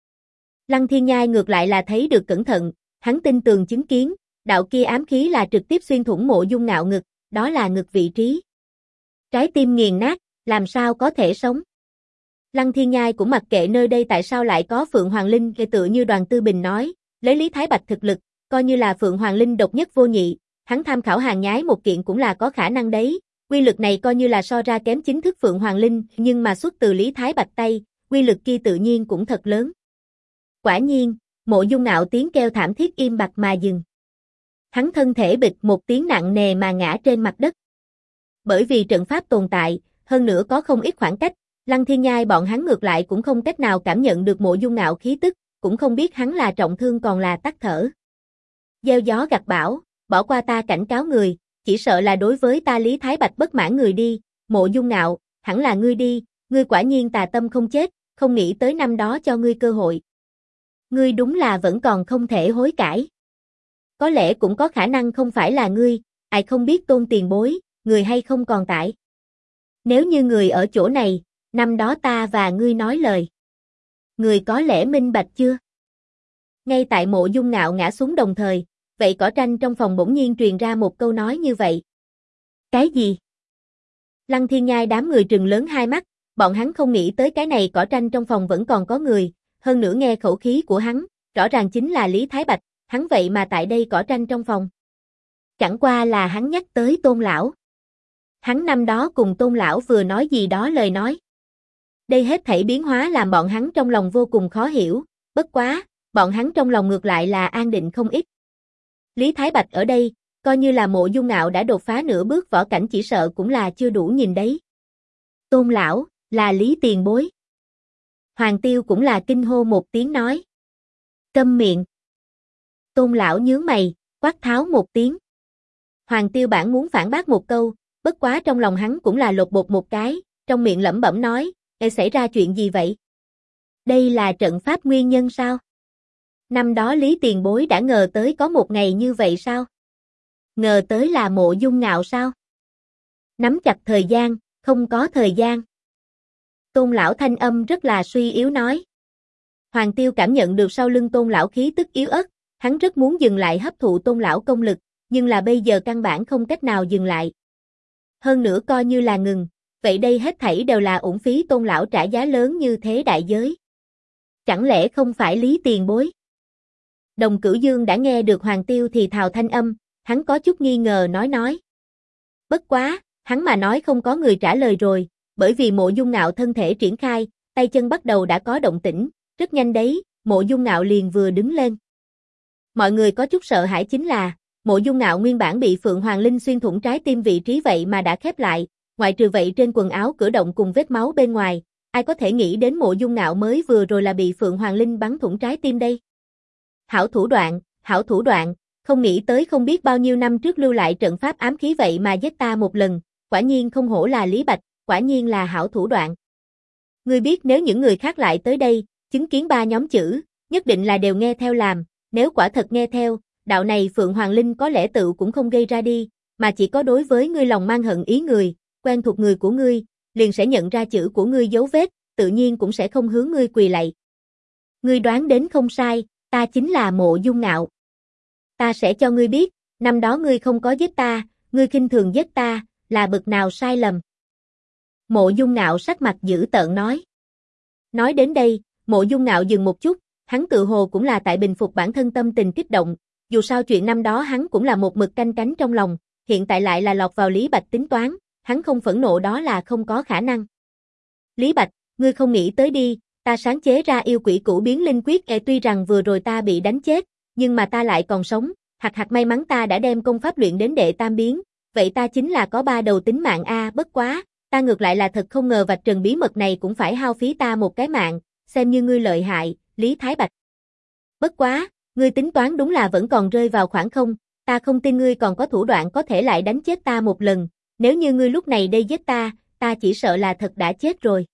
Lăng Thiên Nhai ngược lại là thấy được cẩn thận, hắn tin tường chứng kiến, đạo kia ám khí là trực tiếp xuyên thủng Mộ Dung Ngạo ngực, đó là ngực vị trí. Trái tim nghiền nát, làm sao có thể sống. Lăng Thiên Nhai cũng mặc kệ nơi đây tại sao lại có Phượng Hoàng Linh, tựa như Đoàn Tư Bình nói, lấy Lý Thái Bạch thực lực, coi như là Phượng Hoàng Linh độc nhất vô nhị, hắn tham khảo hàng nhái một kiện cũng là có khả năng đấy, quy lực này coi như là so ra kém chính thức Phượng Hoàng Linh, nhưng mà xuất từ Lý Thái Bạch tay, quy lực kia tự nhiên cũng thật lớn. Quả nhiên, Mộ Dung Ngạo tiếng kêu thảm thiết im bặt mà dừng. Hắn thân thể bịch một tiếng nặng nề mà ngã trên mặt đất. Bởi vì trận pháp tồn tại, hơn nữa có không ít khoảng cách, Lăng Thiên Nhai bọn hắn ngược lại cũng không cách nào cảm nhận được Mộ Dung Ngạo khí tức, cũng không biết hắn là trọng thương còn là tắc thở. Gieo gió gặt bão, bỏ qua ta cảnh cáo người, chỉ sợ là đối với ta Lý Thái Bạch bất mãn người đi, Mộ Dung Ngạo, hẳn là ngươi đi, ngươi quả nhiên tà tâm không chết, không nghĩ tới năm đó cho ngươi cơ hội. Ngươi đúng là vẫn còn không thể hối cải. Có lẽ cũng có khả năng không phải là ngươi, ai không biết Tôn tiền bối, người hay không còn tại. Nếu như người ở chỗ này, năm đó ta và ngươi nói lời. Người có lẽ minh bạch chưa? Ngay tại Mộ Dung Ngạo ngã xuống đồng thời, vậy cỏ tranh trong phòng bỗng nhiên truyền ra một câu nói như vậy. Cái gì? Lăng Thiên Nhai đám người trừng lớn hai mắt, bọn hắn không nghĩ tới cái này cỏ tranh trong phòng vẫn còn có người, hơn nữa nghe khẩu khí của hắn, rõ ràng chính là Lý Thái Bạch, hắn vậy mà tại đây cỏ tranh trong phòng. Chẳng qua là hắn nhắc tới Tôn lão. Hắn năm đó cùng Tôn lão vừa nói gì đó lời nói. Đây hết thảy biến hóa làm bọn hắn trong lòng vô cùng khó hiểu, bất quá, bọn hắn trong lòng ngược lại là an định không ít. Lý Thái Bạch ở đây, coi như là Mộ Dung Ngạo đã đột phá nửa bước võ cảnh chỉ sợ cũng là chưa đủ nhìn đấy. Tôn lão, là Lý tiền bối. Hoàng Tiêu cũng là kinh hô một tiếng nói. Câm miệng. Tôn lão nhướng mày, quát tháo một tiếng. Hoàng Tiêu bản muốn phản bác một câu, bất quá trong lòng hắn cũng là lột bột một cái, trong miệng lẩm bẩm nói, xảy ra chuyện gì vậy? Đây là trận pháp nguyên nhân sao? Năm đó Lý tiền bối đã ngờ tới có một ngày như vậy sao? Ngờ tới là Mộ Dung Ngạo sao? Nắm chặt thời gian, không có thời gian. Tôn lão thanh âm rất là suy yếu nói. Hoàng Tiêu cảm nhận được sau lưng Tôn lão khí tức yếu ớt, hắn rất muốn dừng lại hấp thụ Tôn lão công lực, nhưng là bây giờ căn bản không cách nào dừng lại. Hơn nữa coi như là ngừng, vậy đây hết thảy đều là uổng phí Tôn lão trả giá lớn như thế đại giới. Chẳng lẽ không phải Lý tiền bối? Đồng Cửu Dương đã nghe được Hoàng Tiêu thì thào thanh âm, hắn có chút nghi ngờ nói. Bất quá, hắn mà nói không có người trả lời rồi, bởi vì Mộ Dung Ngạo thân thể triển khai, tay chân bắt đầu đã có động tĩnh, rất nhanh đấy, Mộ Dung Ngạo liền vừa đứng lên. Mọi người có chút sợ hãi chính là, Mộ Dung Ngạo nguyên bản bị Phượng Hoàng Linh xuyên thủng trái tim vị trí vậy mà đã khép lại, ngoại trừ vậy trên quần áo cử động cùng vết máu bên ngoài, ai có thể nghĩ đến Mộ Dung Ngạo mới vừa rồi là bị Phượng Hoàng Linh bắn thủng trái tim đây. Hảo thủ đoạn, không nghĩ tới không biết bao nhiêu năm trước lưu lại trận pháp ám khí vậy mà giết ta một lần, quả nhiên không hổ là Lý Bạch, quả nhiên là hảo thủ đoạn. Ngươi biết nếu những người khác lại tới đây, chứng kiến ba nhóm chữ, nhất định là đều nghe theo làm, nếu quả thật nghe theo, đạo này Phượng Hoàng Linh có lẽ tự cũng không gây ra đi, mà chỉ có đối với ngươi lòng mang hận ý người, quen thuộc người của ngươi, liền sẽ nhận ra chữ của ngươi dấu vết, tự nhiên cũng sẽ không hướng ngươi quỳ lạy. Ngươi đoán đến không sai, ta chính là Mộ Dung Ngạo. Ta sẽ cho ngươi biết, năm đó ngươi không có giết ta, ngươi khinh thường giết ta, là bực nào sai lầm. Mộ Dung Ngạo sắc mặt dữ tợn nói. Nói đến đây, Mộ Dung Ngạo dừng một chút, hắn tự hồ cũng là tại bình phục bản thân tâm tình kích động, dù sao chuyện năm đó hắn cũng là một mực canh cánh trong lòng, hiện tại lại là lọt vào Lý Bạch tính toán, hắn không phẫn nộ đó là không có khả năng. Lý Bạch, ngươi không nghĩ tới đi, ta sáng chế ra yêu quỷ cửu biến linh quyết tuy rằng vừa rồi ta bị đánh chết, nhưng mà ta lại còn sống, hạt may mắn ta đã đem công pháp luyện đến đệ tam biến, vậy ta chính là có ba đầu tính mạng a, bất quá, ta ngược lại là thật không ngờ vạch trần bí mật này cũng phải hao phí ta một cái mạng, xem như ngươi lợi hại, Lý Thái Bạch. Bất quá, ngươi tính toán đúng là vẫn còn rơi vào khoảng không, ta không tin ngươi còn có thủ đoạn có thể lại đánh chết ta một lần, nếu như ngươi lúc này đây giết ta, ta chỉ sợ là thật đã chết rồi.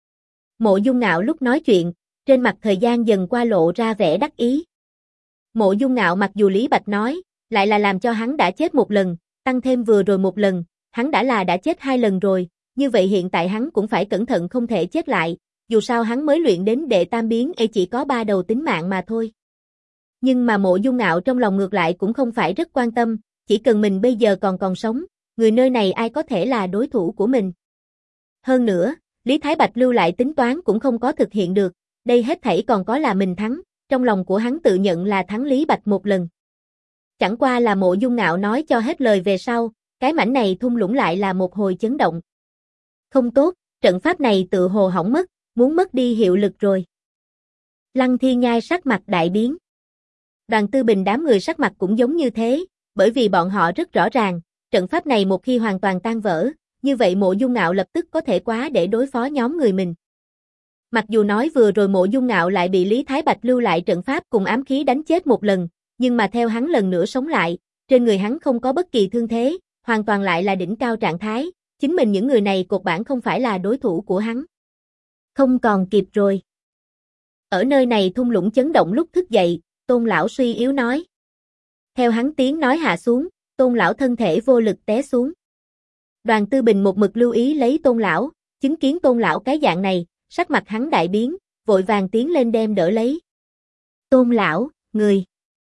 Mộ Dung Ngạo lúc nói chuyện, trên mặt thời gian dần qua lộ ra vẻ đắc ý. Mộ Dung Ngạo mặc dù Lý Bạch nói, lại là làm cho hắn đã chết một lần, tăng thêm vừa rồi một lần, hắn đã chết hai lần rồi, như vậy hiện tại hắn cũng phải cẩn thận không thể chết lại, dù sao hắn mới luyện đến đệ tam biến chỉ có ba đầu tính mạng mà thôi. Nhưng mà Mộ Dung Ngạo trong lòng ngược lại cũng không phải rất quan tâm, chỉ cần mình bây giờ còn sống, người nơi này ai có thể là đối thủ của mình. Hơn nữa, Lý Thái Bạch lưu lại tính toán cũng không có thực hiện được, đây hết thảy còn có là mình thắng, trong lòng của hắn tự nhận là thắng Lý Bạch một lần. Chẳng qua là Mộ Dung Ngạo nói cho hết lời về sau, cái mảnh này thung lũng lại là một hồi chấn động. Không tốt, trận pháp này tự hồ hỏng mất, muốn mất đi hiệu lực rồi. Lăng Thiên Nhai sắc mặt đại biến. Đoàn Tư Bình đám người sắc mặt cũng giống như thế, bởi vì bọn họ rất rõ ràng, trận pháp này một khi hoàn toàn tan vỡ, như vậy Mộ Dung Ngạo lập tức có thể quá để đối phó nhóm người mình. Mặc dù nói vừa rồi Mộ Dung Ngạo lại bị Lý Thái Bạch lưu lại trận pháp cùng ám khí đánh chết một lần, nhưng mà theo hắn lần nữa sống lại, trên người hắn không có bất kỳ thương thế, hoàn toàn lại là đỉnh cao trạng thái, chính mình những người này cột bản không phải là đối thủ của hắn. Không còn kịp rồi. Ở nơi này thung lũng chấn động lúc thức dậy, Tôn lão suy yếu nói. Theo hắn tiếng nói hạ xuống, Tôn lão thân thể vô lực té xuống. Đoàn Tư Bình một mực lưu ý lấy Tôn lão, chứng kiến Tôn lão cái dạng này, sắc mặt hắn đại biến, vội vàng tiến lên đem đỡ lấy. Tôn lão, người.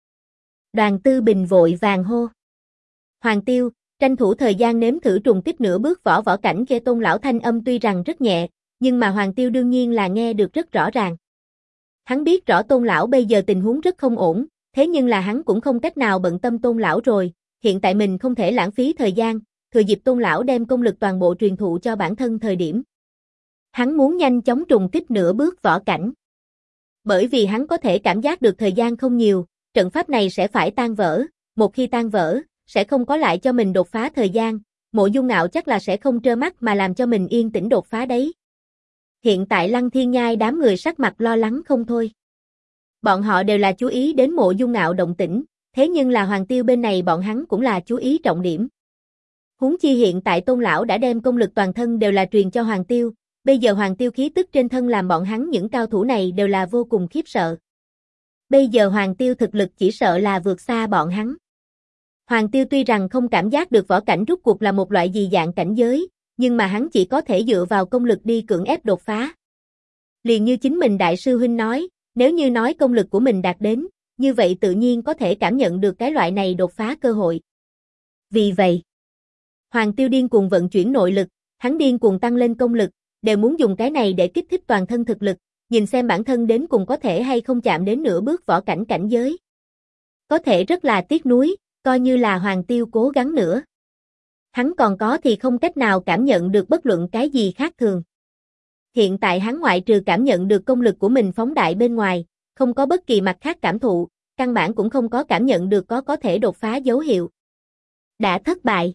Đoàn Tư Bình vội vàng hô. Hoàng Tiêu, tranh thủ thời gian nếm thử trùng kích nửa bước võ cảnh kia. Tôn lão thanh âm tuy rằng rất nhẹ, nhưng mà Hoàng Tiêu đương nhiên là nghe được rất rõ ràng. Hắn biết rõ Tôn lão bây giờ tình huống rất không ổn, thế nhưng là hắn cũng không cách nào bận tâm Tôn lão rồi, hiện tại mình không thể lãng phí thời gian, thừa dịp Tôn lão đem công lực toàn bộ truyền thụ cho bản thân thời điểm. Hắn muốn nhanh chóng trùng kích nửa bước võ cảnh. Bởi vì hắn có thể cảm giác được thời gian không nhiều, trận pháp này sẽ phải tan vỡ, một khi tan vỡ, sẽ không có lại cho mình đột phá thời gian, Mộ Dung Ngạo chắc là sẽ không trơ mắt mà làm cho mình yên tĩnh đột phá đấy. Hiện tại Lăng Thiên Nhai đám người sắc mặt lo lắng không thôi. Bọn họ đều là chú ý đến Mộ Dung Ngạo động tĩnh, thế nhưng là Hoàng Tiêu bên này bọn hắn cũng là chú ý trọng điểm. Huống chi hiện tại Tôn lão đã đem công lực toàn thân đều là truyền cho Hoàng Tiêu, bây giờ Hoàng Tiêu khí tức trên thân làm bọn hắn những cao thủ này đều là vô cùng khiếp sợ. Bây giờ Hoàng Tiêu thực lực chỉ sợ là vượt xa bọn hắn. Hoàng Tiêu tuy rằng không cảm giác được võ cảnh rút cuộc là một loại gì dạng cảnh giới, nhưng mà hắn chỉ có thể dựa vào công lực đi cưỡng ép đột phá. Liền như chính mình đại sư huynh nói, nếu như nói công lực của mình đạt đến, như vậy tự nhiên có thể cảm nhận được cái loại này đột phá cơ hội. Vì vậy, Hoàng Tiêu điên cuồng vận chuyển nội lực, hắn điên cuồng tăng lên công lực, đều muốn dùng cái này để kích thích toàn thân thực lực, nhìn xem bản thân đến cùng có thể hay không chạm đến nửa bước võ cảnh cảnh giới. Có thể rất là tiếc nuối, coi như là Hoàng Tiêu cố gắng nữa. Hắn còn có thì không cách nào cảm nhận được bất luận cái gì khác thường. Hiện tại hắn ngoại trừ cảm nhận được công lực của mình phóng đại bên ngoài, không có bất kỳ mặt khác cảm thụ, căn bản cũng không có cảm nhận được có thể đột phá dấu hiệu. Đã thất bại.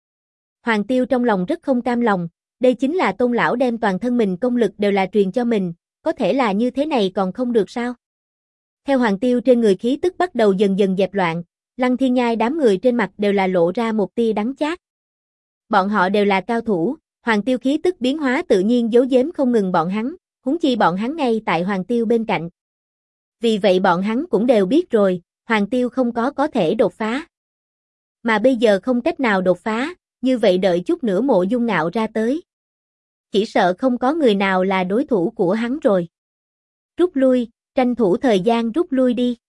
Hoàng Tiêu trong lòng rất không cam lòng, đây chính là Tôn lão đem toàn thân mình công lực đều là truyền cho mình, có thể là như thế này còn không được sao? Theo Hoàng Tiêu trên người khí tức bắt đầu dần dần dẹp loạn, Lăng Thiên Nhai đám người trên mặt đều là lộ ra một tia đắng chát. Bọn họ đều là cao thủ, Hoàng Tiêu khí tức biến hóa tự nhiên giấu giếm không ngừng bọn hắn, huống chi bọn hắn ngay tại Hoàng Tiêu bên cạnh. Vì vậy bọn hắn cũng đều biết rồi, Hoàng Tiêu không có thể đột phá. Mà bây giờ không cách nào đột phá, như vậy đợi chút nữa Mộ Dung Ngạo ra tới. Chỉ sợ không có người nào là đối thủ của hắn rồi. Rút lui, tranh thủ thời gian rút lui đi.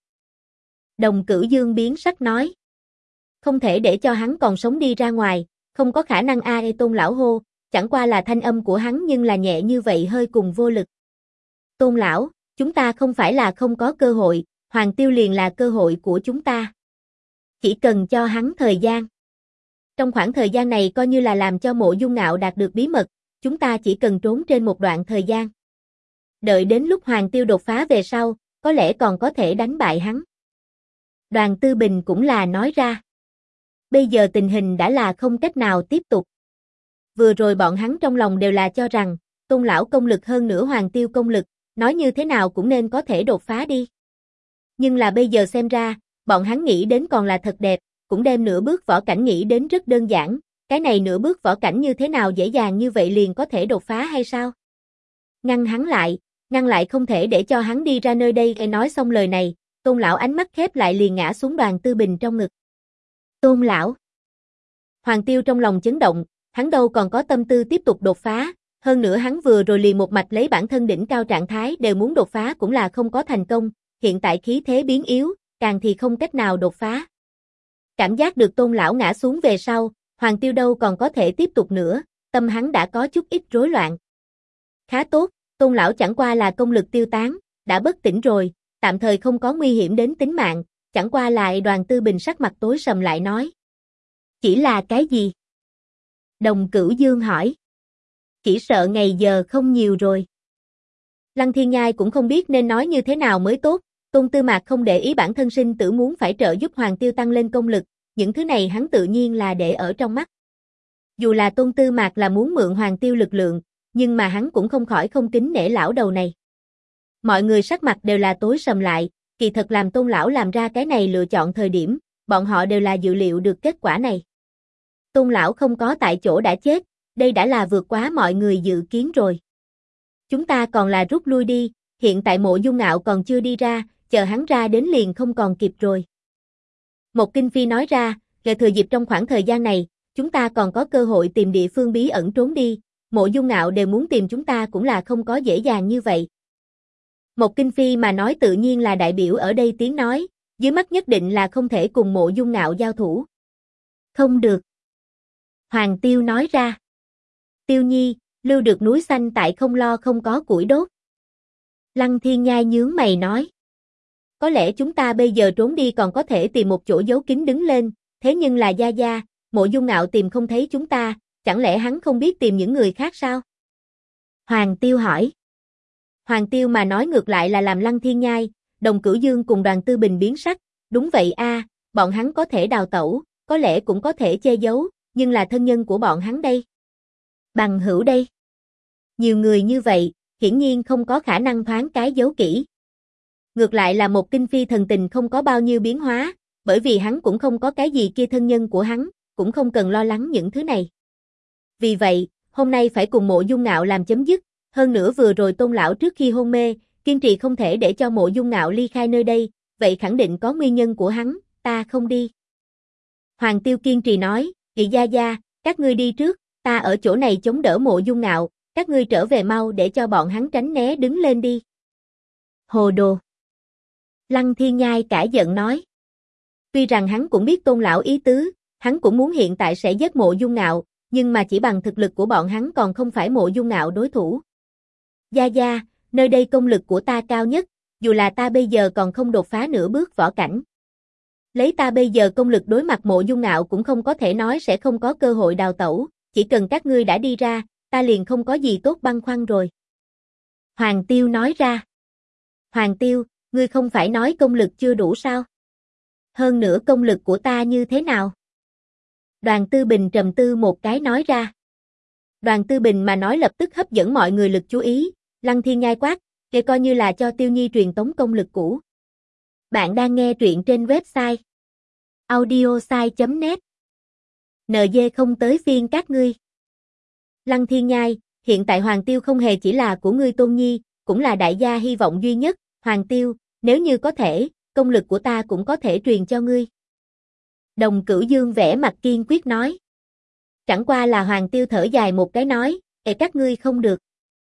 Đồng Cửu Dương biến sắc nói. Không thể để cho hắn còn sống đi ra ngoài, không có khả năng a. Tôn lão hô, chẳng qua là thanh âm của hắn nhưng là nhẹ như vậy hơi cùng vô lực. Tôn lão, chúng ta không phải là không có cơ hội, Hoàng Tiêu liền là cơ hội của chúng ta. Chỉ cần cho hắn thời gian. Trong khoảng thời gian này coi như là làm cho Mộ Dung Ngạo đạt được bí mật, chúng ta chỉ cần trốn trên một đoạn thời gian. Đợi đến lúc Hoàng Tiêu đột phá về sau, có lẽ còn có thể đánh bại hắn. Đoàn Tư Bình cũng là nói ra. Bây giờ tình hình đã là không cách nào tiếp tục. Vừa rồi bọn hắn trong lòng đều là cho rằng, Tôn lão công lực hơn nữa Hoàng Tiêu công lực, nói như thế nào cũng nên có thể đột phá đi. Nhưng là bây giờ xem ra, bọn hắn nghĩ đến còn là thật đẹp, cũng đem nửa bước võ cảnh nghĩ đến rất đơn giản, cái này nửa bước võ cảnh như thế nào dễ dàng như vậy liền có thể đột phá hay sao? Ngăn lại không thể để cho hắn đi ra nơi đây. Nói xong lời này, Tôn lão ánh mắt khép lại liền ngã xuống Đoàn Tư Bình trong ngực. Tôn lão. Hoàng Tiêu trong lòng chấn động, hắn đâu còn có tâm tư tiếp tục đột phá, hơn nữa hắn vừa rồi liền một mạch lấy bản thân đỉnh cao trạng thái đều muốn đột phá cũng là không có thành công, hiện tại khí thế biến yếu, càng thì không cách nào đột phá. Cảm giác được Tôn lão ngã xuống về sau, Hoàng Tiêu đâu còn có thể tiếp tục nữa, tâm hắn đã có chút ít rối loạn. Khá tốt, Tôn lão chẳng qua là công lực tiêu tán, đã bất tỉnh rồi, tạm thời không có nguy hiểm đến tính mạng, chẳng qua lại. Đoàn Tư Bình sắc mặt tối sầm lại nói. Chỉ là cái gì? Đồng Cửu Dương hỏi. Chỉ sợ ngày giờ không nhiều rồi. Lăng Thiên Nhai cũng không biết nên nói như thế nào mới tốt, Tôn Tư Mạc không để ý bản thân sinh tử muốn phải trợ giúp Hoàng Tiêu tăng lên công lực, những thứ này hắn tự nhiên là để ở trong mắt. Dù là Tôn Tư Mạc là muốn mượn Hoàng Tiêu lực lượng, nhưng mà hắn cũng không khỏi không kính nể lão đầu này. Mọi người sắc mặt đều là tối sầm lại, kỳ thật làm Tôn lão làm ra cái này lựa chọn thời điểm, bọn họ đều là dự liệu được kết quả này. Tôn lão không có tại chỗ đã chết, đây đã là vượt quá mọi người dự kiến rồi. Chúng ta còn là rút lui đi, hiện tại Mộ Dung Ngạo còn chưa đi ra, chờ hắn ra đến liền không còn kịp rồi. Một Kinh Phi nói ra, để thừa dịp trong khoảng thời gian này, chúng ta còn có cơ hội tìm địa phương bí ẩn trốn đi, Mộ Dung Ngạo đều muốn tìm chúng ta cũng là không có dễ dàng như vậy. Một Kinh Phi mà nói tự nhiên là đại biểu ở đây tiếng nói, dưới mắt nhất định là không thể cùng Mộ Dung Ngạo giao thủ. Không được. Hoàng Tiêu nói ra. Tiêu Nhi, lưu được núi xanh tại không lo không có củi đốt. Lăng Thiên Nhai nhướng mày nói. Có lẽ chúng ta bây giờ trốn đi còn có thể tìm một chỗ giấu kín đứng lên, thế nhưng là Gia Gia, Mộ Dung Ngạo tìm không thấy chúng ta, chẳng lẽ hắn không biết tìm những người khác sao? Hoàng Tiêu hỏi. Hoàng Tiêu mà nói ngược lại là làm Lăng Thiên Nhai, Đồng Cửu Dương cùng Đoàn Tư Bình biến sắc, đúng vậy a, bọn hắn có thể đào tẩu, có lẽ cũng có thể che giấu, nhưng là thân nhân của bọn hắn đây. Bằng hữu đây. Nhiều người như vậy, hiển nhiên không có khả năng thoáng cái giấu kỹ. Ngược lại là Một Kinh Phi thần tình không có bao nhiêu biến hóa, bởi vì hắn cũng không có cái gì kia thân nhân của hắn, cũng không cần lo lắng những thứ này. Vì vậy, hôm nay phải cùng Mộ Dung Ngạo làm chấm dứt, hơn nữa vừa rồi Tôn lão trước khi hôn mê, kiên trì không thể để cho Mộ Dung Ngạo ly khai nơi đây, vậy khẳng định có nguyên nhân của hắn, ta không đi. Hoàng Tiêu kiên trì nói, Chị Gia Gia, các ngươi đi trước, ta ở chỗ này chống đỡ Mộ Dung Ngạo, các ngươi trở về mau để cho bọn hắn tránh né đứng lên đi. Hồ đồ. Lăng Thiên Nhai cả giận nói. Tuy rằng hắn cũng biết Tôn lão ý tứ, Hắn cũng muốn hiện tại sẽ giết Mộ Dung Ngạo, nhưng mà chỉ bằng thực lực của bọn hắn còn không phải Mộ Dung Ngạo đối thủ. Gia Gia, nơi đây công lực của ta cao nhất, dù là ta bây giờ còn không đột phá nửa bước võ cảnh. Lấy ta bây giờ công lực đối mặt Mộ Dung Ngạo cũng không có thể nói sẽ không có cơ hội đào tẩu, chỉ cần các ngươi đã đi ra, ta liền không có gì tốt băn khoăn rồi. Hoàng Tiêu nói ra. Hoàng Tiêu, ngươi không phải nói công lực chưa đủ sao? Hơn nữa công lực của ta như thế nào? Đoàn Tư Bình trầm tư một cái nói ra. Đoàn Tư Bình mà nói lập tức hấp dẫn mọi người lực chú ý, Lăng Thiên Nhai quát, kể coi như là cho Tiêu Nhi truyền tống công lực cũ. Bạn đang nghe truyện trên website audiosai.net. NG không tới phiên các ngươi. Lăng Thiên Nhai, hiện tại Hoàng Tiêu không hề chỉ là của ngươi Tôn Nhi, cũng là đại gia hy vọng duy nhất, Hoàng Tiêu, nếu như có thể, công lực của ta cũng có thể truyền cho ngươi. Đồng Cửu Dương vẻ mặt kiên quyết nói. Chẳng qua là Hoàng Tiêu thở dài một cái nói, các ngươi không được.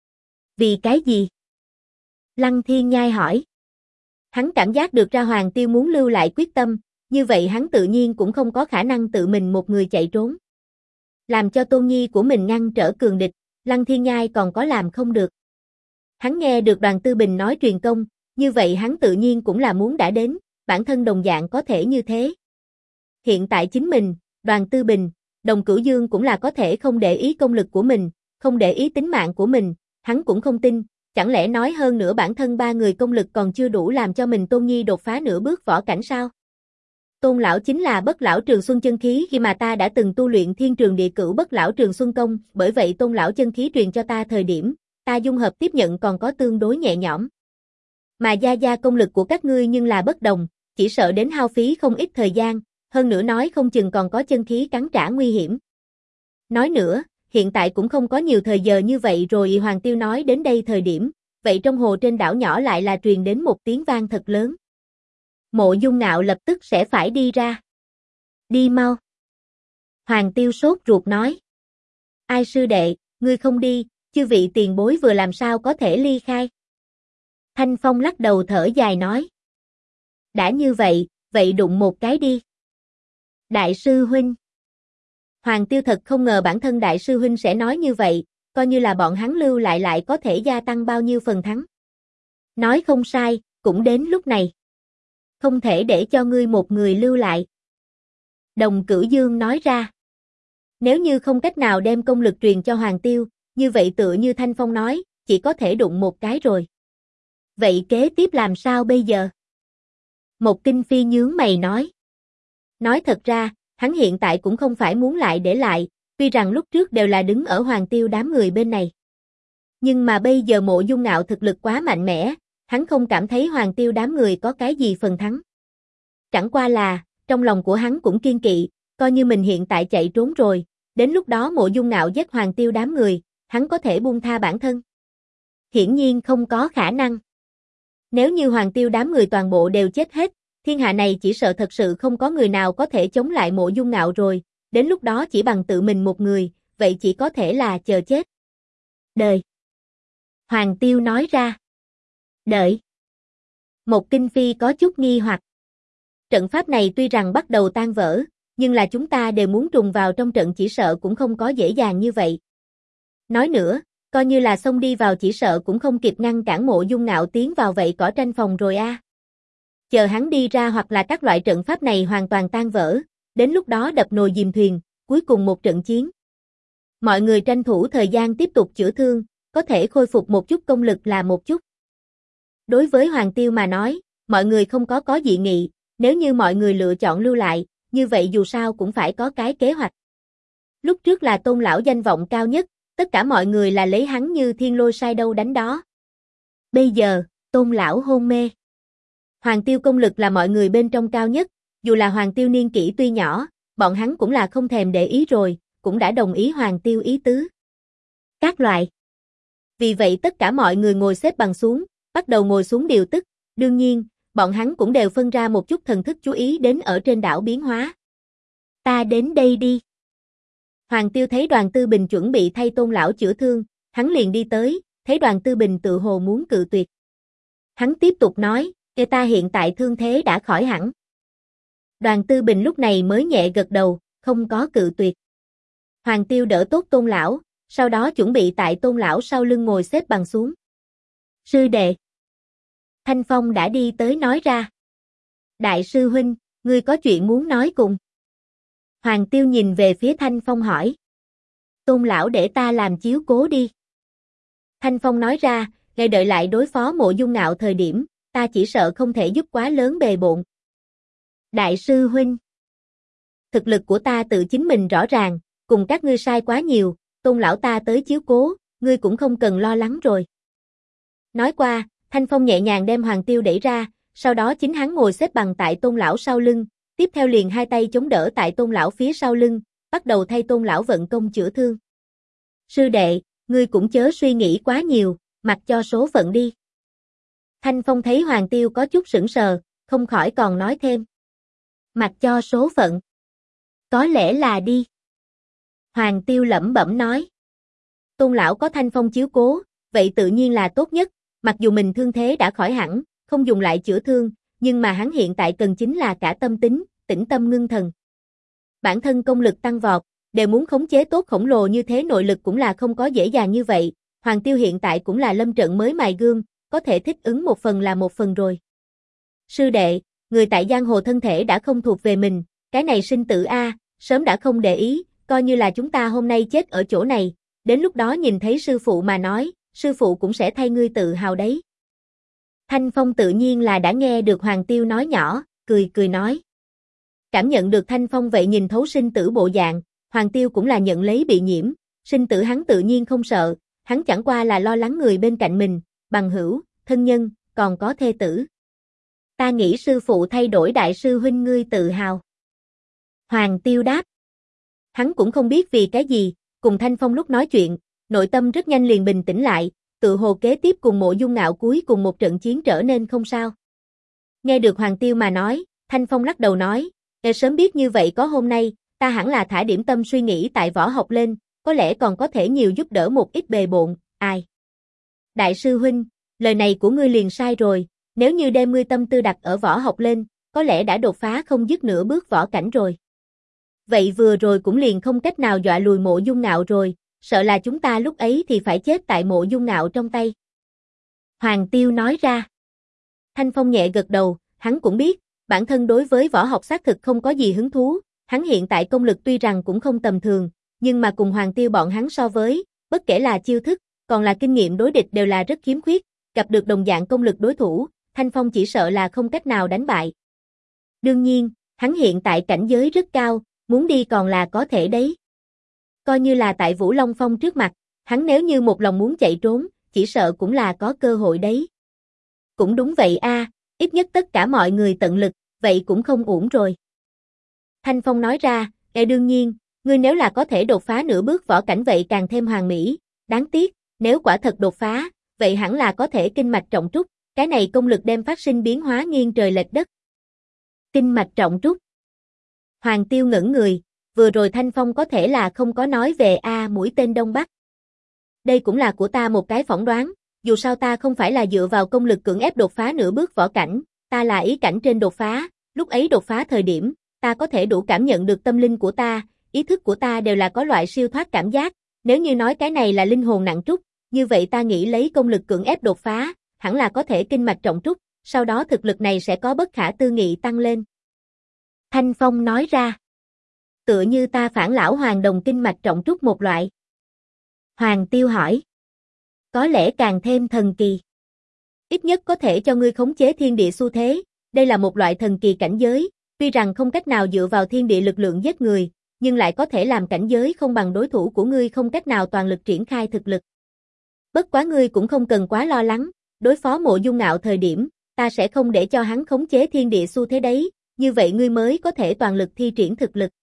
Vì cái gì? Lăng Thiên Nhai hỏi. Hắn cảm giác được ra Hoàng Tiêu muốn lưu lại quyết tâm, như vậy hắn tự nhiên cũng không có khả năng tự mình một người chạy trốn. Làm cho Tôn Nhi của mình ngăn trở cường địch, Lăng Thiên Nhai còn có làm không được. Hắn nghe được Đoàn Tư Bình nói truyền công, như vậy hắn tự nhiên cũng là muốn đã đến, bản thân đồng dạng có thể như thế. Hiện tại chính mình, Đoàn Tư Bình, Đồng Cửu Dương cũng là có thể không để ý công lực của mình, không để ý tính mạng của mình, hắn cũng không tin, chẳng lẽ nói hơn nữa bản thân ba người công lực còn chưa đủ làm cho mình Tôn Nhi đột phá nửa bước võ cảnh sao? Tôn lão chính là Bất Lão Trường Xuân chân khí khi mà ta đã từng tu luyện Thiên Trường Địa Cửu Bất Lão Trường Xuân công, bởi vậy Tôn lão chân khí truyền cho ta thời điểm, ta dung hợp tiếp nhận còn có tương đối nhẹ nhõm. Mà Gia Gia công lực của các ngươi nhưng là bất đồng, chỉ sợ đến hao phí không ít thời gian, hơn nữa nói không chừng còn có chân khí cắn trả nguy hiểm. Nói nữa, hiện tại cũng không có nhiều thời giờ như vậy rồi. Hoàng Tiêu nói đến đây thời điểm, vậy trong hồ trên đảo nhỏ lại là truyền đến một tiếng vang thật lớn. Mộ Dung Ngạo lập tức sẽ phải đi ra. Đi mau. Hoàng Tiêu sốt ruột nói. Ai sư đệ, ngươi không đi, chư vị tiền bối vừa làm sao có thể ly khai. Thanh Phong lắc đầu thở dài nói. Đã như vậy, vậy đụng một cái đi. Đại sư huynh. Hoàng Tiêu thật không ngờ bản thân đại sư huynh sẽ nói như vậy, coi như là bọn hắn lưu lại có thể gia tăng bao nhiêu phần thắng. Nói không sai, cũng đến lúc này. Không thể để cho ngươi một người lưu lại. Đồng Cửu Dương nói ra. Nếu như không cách nào đem công lực truyền cho Hoàng Tiêu, như vậy tựa như Thanh Phong nói, chỉ có thể đụng một cái rồi. Vậy kế tiếp làm sao bây giờ? Một Kinh Phi nhướng mày nói. Nói thật ra, hắn hiện tại cũng không phải muốn lại để lại, tuy rằng lúc trước đều là đứng ở Hoàng Tiêu đám người bên này. Nhưng mà bây giờ Mộ Dung Ngạo thực lực quá mạnh mẽ, hắn không cảm thấy Hoàng Tiêu đám người có cái gì phần thắng. Chẳng qua là, trong lòng của hắn cũng kiên kỵ, coi như mình hiện tại chạy trốn rồi, đến lúc đó Mộ Dung Ngạo giết Hoàng Tiêu đám người, hắn có thể buông tha bản thân. Hiển nhiên không có khả năng. Nếu như Hoàng Tiêu đám người toàn bộ đều chết hết, thiên hạ này chỉ sợ thật sự không có người nào có thể chống lại Mộ Dung Ngạo rồi, đến lúc đó chỉ bằng tự mình một người, vậy chỉ có thể là chờ chết. Đời. Hoàng Tiêu nói ra. Đợi. Một Kinh Phi có chút nghi hoặc. Trận pháp này tuy rằng bắt đầu tan vỡ, nhưng là chúng ta đều muốn trùng vào trong trận chỉ sợ cũng không có dễ dàng như vậy. Nói nữa, coi như là xông đi vào chỉ sợ cũng không kịp ngăn cản Mộ Dung Ngạo tiến vào vậy cỏ tranh phòng rồi a. Chờ hắn đi ra hoặc là các loại trận pháp này hoàn toàn tan vỡ, đến lúc đó đập nồi dìm thuyền, cuối cùng một trận chiến. Mọi người tranh thủ thời gian tiếp tục chữa thương, có thể khôi phục một chút công lực là một chút. Đối với Hoàng Tiêu mà nói, mọi người không có dị nghị, nếu như mọi người lựa chọn lưu lại, như vậy dù sao cũng phải có cái kế hoạch. Lúc trước là Tôn lão danh vọng cao nhất, tất cả mọi người là lấy hắn như thiên lôi sai đâu đánh đó. Bây giờ, Tôn lão hôn mê. Hoàng Tiêu công lực là mọi người bên trong cao nhất, dù là Hoàng Tiêu niên kỷ tuy nhỏ, bọn hắn cũng là không thèm để ý rồi, cũng đã đồng ý Hoàng Tiêu ý tứ. Các loại. Vì vậy tất cả mọi người ngồi xếp bằng xuống, bắt đầu ngồi xuống điều tức, đương nhiên, bọn hắn cũng đều phân ra một chút thần thức chú ý đến ở trên đảo biến hóa. Ta đến đây đi. Hoàng Tiêu thấy Đoàn Tư Bình chuẩn bị thay Tôn lão chữa thương, hắn liền đi tới, thấy Đoàn Tư Bình tự hồ muốn cự tuyệt. Hắn tiếp tục nói, ta hiện tại thương thế đã khỏi hẳn. Đoàn Tư Bình lúc này mới nhẹ gật đầu, không có cự tuyệt. Hoàng Tiêu đỡ tốt Tôn lão, sau đó chuẩn bị tại Tôn lão sau lưng ngồi xếp bằng xuống. Sư đệ. Thanh Phong đã đi tới nói ra. Đại sư huynh, ngươi có chuyện muốn nói cùng. Hoàng Tiêu nhìn về phía Thanh Phong hỏi. Tôn lão để ta làm chiếu cố đi. Thanh Phong nói ra, ngày đợi lại đối phó Mộ Dung Ngạo thời điểm, ta chỉ sợ không thể giúp quá lớn bề bộn. Đại sư huynh. Thực lực của ta tự chính mình rõ ràng, cùng các ngươi sai quá nhiều, Tôn lão ta tới chiếu cố, ngươi cũng không cần lo lắng rồi. Nói qua, Thanh Phong nhẹ nhàng đem Hoàng Tiêu đẩy ra, sau đó chính hắn ngồi xếp bằng tại Tôn lão sau lưng, tiếp theo liền hai tay chống đỡ tại Tôn lão phía sau lưng, bắt đầu thay Tôn lão vận công chữa thương. Sư đệ, ngươi cũng chớ suy nghĩ quá nhiều, mặc cho số phận đi. Thanh Phong thấy Hoàng Tiêu có chút sững sờ, không khỏi còn nói thêm. Mặc cho số phận. Có lẽ là đi. Hoàng Tiêu lẩm bẩm nói. Tôn lão có Thanh Phong chiếu cố, vậy tự nhiên là tốt nhất, mặc dù mình thương thế đã khỏi hẳn, không dùng lại chữa thương, nhưng mà hắn hiện tại cần chính là cả tâm tính, tĩnh tâm ngưng thần. Bản thân công lực tăng vọt, đều muốn khống chế tốt khổng lồ như thế nội lực cũng là không có dễ dàng như vậy, Hoàng Tiêu hiện tại cũng là lâm trận mới mài gương, có thể thích ứng một phần là một phần rồi. Sư đệ, người tại giang hồ thân thể đã không thuộc về mình, cái này sinh tử a, sớm đã không để ý, coi như là chúng ta hôm nay chết ở chỗ này, đến lúc đó nhìn thấy sư phụ mà nói, sư phụ cũng sẽ thay ngươi tự hào đấy. Thanh Phong tự nhiên là đã nghe được Hoàng Tiêu nói nhỏ, cười cười nói. Cảm nhận được Thanh Phong vậy nhìn thấu sinh tử bộ dạng, Hoàng Tiêu cũng là nhận lấy bị nhiễm, sinh tử hắn tự nhiên không sợ, hắn chẳng qua là lo lắng người bên cạnh mình, bằng hữu, thân nhân, còn có thê tử. Ta nghĩ sư phụ thay đổi đại sư huynh ngươi tự hào. Hoàng Tiêu đáp. Hắn cũng không biết vì cái gì, cùng Thanh Phong lúc nói chuyện, nội tâm rất nhanh liền bình tĩnh lại, tự hồ kế tiếp cùng Mộ Dung Ngạo cuối cùng một trận chiến trở nên không sao. Nghe được Hoàng Tiêu mà nói, Thanh Phong lắc đầu nói, sớm biết như vậy có hôm nay, ta hẳn là thả điểm tâm suy nghĩ tại võ học lên, có lẽ còn có thể nhiều giúp đỡ một ít bề bộn, ai. Đại sư huynh, lời này của ngươi liền sai rồi, nếu như đem ngươi tâm tư đặt ở võ học lên, có lẽ đã đột phá không dứt nửa bước võ cảnh rồi. Vậy vừa rồi cũng liền không cách nào dọa lùi Mộ Dung Ngạo rồi, sợ là chúng ta lúc ấy thì phải chết tại Mộ Dung Ngạo trong tay. Hoàng Tiêu nói ra. Thanh Phong nhẹ gật đầu, hắn cũng biết, bản thân đối với võ học xác thực không có gì hứng thú, hắn hiện tại công lực tuy rằng cũng không tầm thường, nhưng mà cùng Hoàng Tiêu bọn hắn so với, bất kể là chiêu thức, còn là kinh nghiệm đối địch đều là rất khiếm khuyết, gặp được đồng dạng công lực đối thủ, Thanh Phong chỉ sợ là không cách nào đánh bại. Đương nhiên, hắn hiện tại cảnh giới rất cao, muốn đi còn là có thể đấy. Coi như là tại Vũ Long Phong trước mặt, hắn nếu như một lòng muốn chạy trốn, chỉ sợ cũng là có cơ hội đấy. Cũng đúng vậy a, ít nhất tất cả mọi người tận lực, vậy cũng không uổng rồi. Thanh Phong nói ra, đương nhiên, ngươi nếu là có thể đột phá nửa bước võ cảnh vậy càng thêm hoàn mỹ, đáng tiếc, nếu quả thật đột phá, vậy hẳn là có thể kinh mạch trọng trúc, cái này công lực đem phát sinh biến hóa nghiêng trời lệch đất. Kinh mạch trọng trúc. Hoàng Tiêu ngẩn người, vừa rồi Thanh Phong có thể là không có nói về mũi tên Đông Bắc. Đây cũng là của ta một cái phỏng đoán, dù sao ta không phải là dựa vào công lực cưỡng ép đột phá nửa bước võ cảnh, ta là ý cảnh trên đột phá, lúc ấy đột phá thời điểm, ta có thể đủ cảm nhận được tâm linh của ta, ý thức của ta đều là có loại siêu thoát cảm giác, nếu như nói cái này là linh hồn nặng trúc, như vậy ta nghĩ lấy công lực cưỡng ép đột phá, hẳn là có thể kinh mạch trọng trúc, sau đó thực lực này sẽ có bất khả tư nghị tăng lên. Thanh Phong nói ra. Tựa như ta phản lão hoàng đồng kinh mạch trọng trúc một loại. Hoàng Tiêu hỏi. Có lẽ càng thêm thần kỳ. Ít nhất có thể cho ngươi khống chế thiên địa xu thế, đây là một loại thần kỳ cảnh giới, tuy rằng không cách nào dựa vào thiên địa lực lượng giết người, nhưng lại có thể làm cảnh giới không bằng đối thủ của ngươi không cách nào toàn lực triển khai thực lực. Bất quá ngươi cũng không cần quá lo lắng, đối phó Mộ Dung Ngạo thời điểm, ta sẽ không để cho hắn khống chế thiên địa xu thế đấy, như vậy ngươi mới có thể toàn lực thi triển thực lực.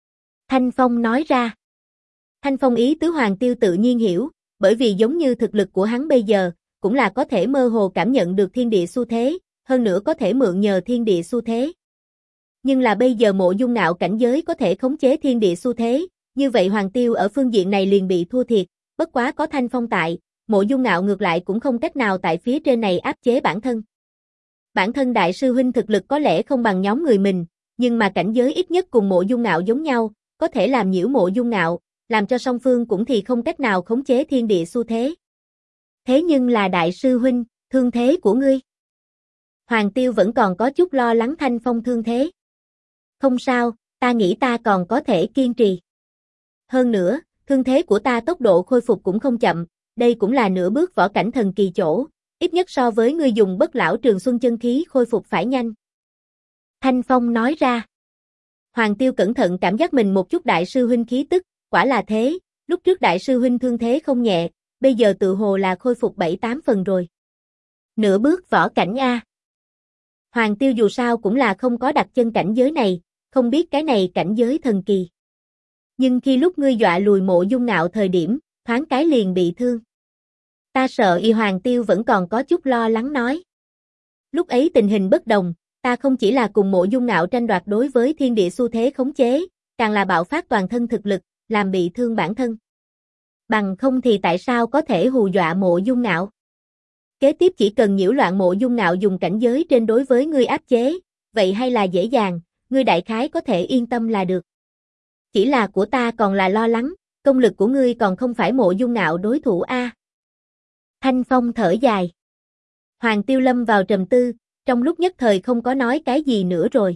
Thanh Phong nói ra. Thanh Phong ý tứ Hoàng Tiêu tự nhiên hiểu, bởi vì giống như thực lực của hắn bây giờ, cũng là có thể mơ hồ cảm nhận được thiên địa xu thế, hơn nữa có thể mượn nhờ thiên địa xu thế. Nhưng là bây giờ Mộ Dung Ngạo cảnh giới có thể khống chế thiên địa xu thế, như vậy Hoàng Tiêu ở phương diện này liền bị thua thiệt, bất quá có Thanh Phong tại, Mộ Dung Ngạo ngược lại cũng không cách nào tại phía trên này áp chế bản thân. Bản thân đại sư huynh thực lực có lẽ không bằng nhóm người mình, nhưng mà cảnh giới ít nhất cùng Mộ Dung Ngạo giống nhau, có thể làm nhiễu Mộ Dung Ngạo, làm cho song phương cũng thì không cách nào khống chế thiên địa xu thế. Thế nhưng là đại sư huynh, thương thế của ngươi. Hoàng Tiêu vẫn còn có chút lo lắng Thanh Phong thương thế. Không sao, ta nghĩ ta còn có thể kiên trì. Hơn nữa, thương thế của ta tốc độ khôi phục cũng không chậm, đây cũng là nửa bước võ cảnh thần kỳ chỗ, ít nhất so với ngươi dùng Bất Lão Trường Xuân chân khí khôi phục phải nhanh. Thanh Phong nói ra. Hoàng Tiêu cẩn thận cảm giác mình một chút đại sư huynh khí tức, quả là thế, lúc trước đại sư huynh thương thế không nhẹ, bây giờ tự hồ là khôi phục 7-8 phần rồi. Nửa bước võ cảnh a. Hoàng Tiêu dù sao cũng là không có đặt chân cảnh giới này, không biết cái này cảnh giới thần kỳ. Nhưng khi lúc ngươi dọa lùi Mộ Dung Ngạo thời điểm, thoáng cái liền bị thương. Ta sợ y. Hoàng Tiêu vẫn còn có chút lo lắng nói. Lúc ấy tình hình bất đồng, ta không chỉ là cùng Mộ Dung Ngạo tranh đoạt đối với thiên địa xu thế khống chế, càng là bạo phát toàn thân thực lực, làm bị thương bản thân. Bằng không thì tại sao có thể hù dọa Mộ Dung Ngạo? Kế tiếp chỉ cần nhiễu loạn Mộ Dung Ngạo dùng cảnh giới trên đối với ngươi áp chế, vậy hay là dễ dàng, ngươi đại khái có thể yên tâm là được. Chỉ là của ta còn là lo lắng, công lực của ngươi còn không phải Mộ Dung Ngạo đối thủ a. Thanh Phong thở dài. Hoàng Tiêu lâm vào trầm tư, trong lúc nhất thời không có nói cái gì nữa rồi.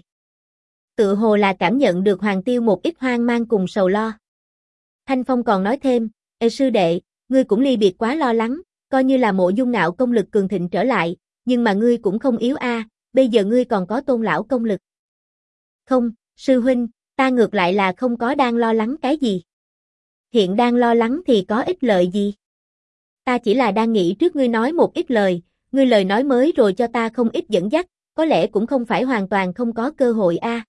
Tự hồ là cảm nhận được Hoàng Tiêu một ít hoang mang cùng sầu lo. Thanh Phong còn nói thêm, ê sư đệ, ngươi cũng ly biệt quá lo lắng, coi như là Mộ Dung Ngạo công lực cường thịnh trở lại, nhưng mà ngươi cũng không yếu a, bây giờ ngươi còn có Tôn lão công lực. Không, sư huynh, ta ngược lại là không có đang lo lắng cái gì. Hiện đang lo lắng thì có ích lợi gì? Ta chỉ là đang nghĩ trước ngươi nói một ít lời, ngươi lời nói mới rồi cho ta không ít dẫn dắt, có lẽ cũng không phải hoàn toàn không có cơ hội a.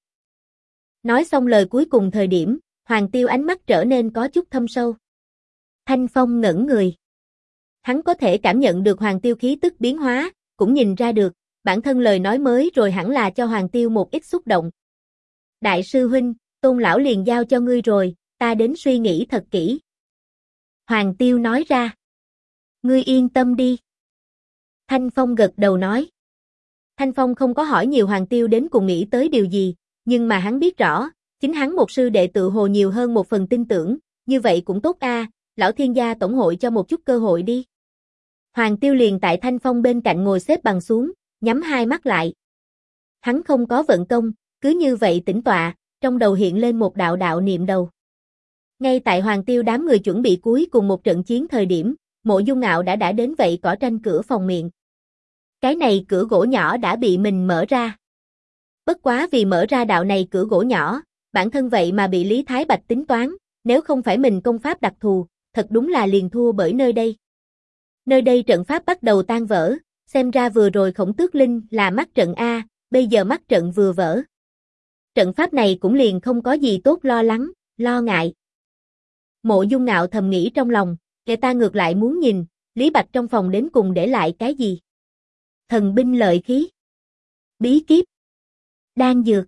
Nói xong lời cuối cùng thời điểm, Hoàng Tiêu ánh mắt trở nên có chút thâm sâu. Thanh Phong ngẩn người. Hắn có thể cảm nhận được Hoàng Tiêu khí tức biến hóa, cũng nhìn ra được, bản thân lời nói mới rồi hẳn là cho Hoàng Tiêu một ít xúc động. Đại sư huynh, Tôn lão liền giao cho ngươi rồi, ta đến suy nghĩ thật kỹ. Hoàng Tiêu nói ra. Ngươi yên tâm đi. Thanh Phong gật đầu nói. Thanh Phong không có hỏi nhiều Hoàng Tiêu đến cùng nghĩ tới điều gì, nhưng mà hắn biết rõ, chính hắn một sư đệ tự hồ nhiều hơn một phần tin tưởng, như vậy cũng tốt a, lão thiên gia tổng hội cho một chút cơ hội đi. Hoàng Tiêu liền tại Thanh Phong bên cạnh ngồi xếp bằng xuống, nhắm hai mắt lại. Hắn không có vận công, cứ như vậy tĩnh tọa, trong đầu hiện lên một đạo đạo niệm đầu. Ngay tại Hoàng Tiêu đám người chuẩn bị cuối cùng một trận chiến thời điểm, Mộ Dung Ngạo đã đến vậy cỏ tranh cửa phòng miệng. Cái này cửa gỗ nhỏ đã bị mình mở ra. Bất quá vì mở ra đạo này cửa gỗ nhỏ, bản thân vậy mà bị Lý Thái Bạch tính toán, nếu không phải mình công pháp đặc thù, thật đúng là liền thua bởi nơi đây. Nơi đây trận pháp bắt đầu tan vỡ, xem ra vừa rồi Khổng Tước Linh là mắc trận A, bây giờ mắc trận vừa vỡ. Trận pháp này cũng liền không có gì tốt lo lắng, lo ngại. Mộ Dung Ngạo thầm nghĩ trong lòng, kẻ ta ngược lại muốn nhìn, Lý Bạch trong phòng đến cùng để lại cái gì? Thần binh lợi khí, bí kíp, đan dược.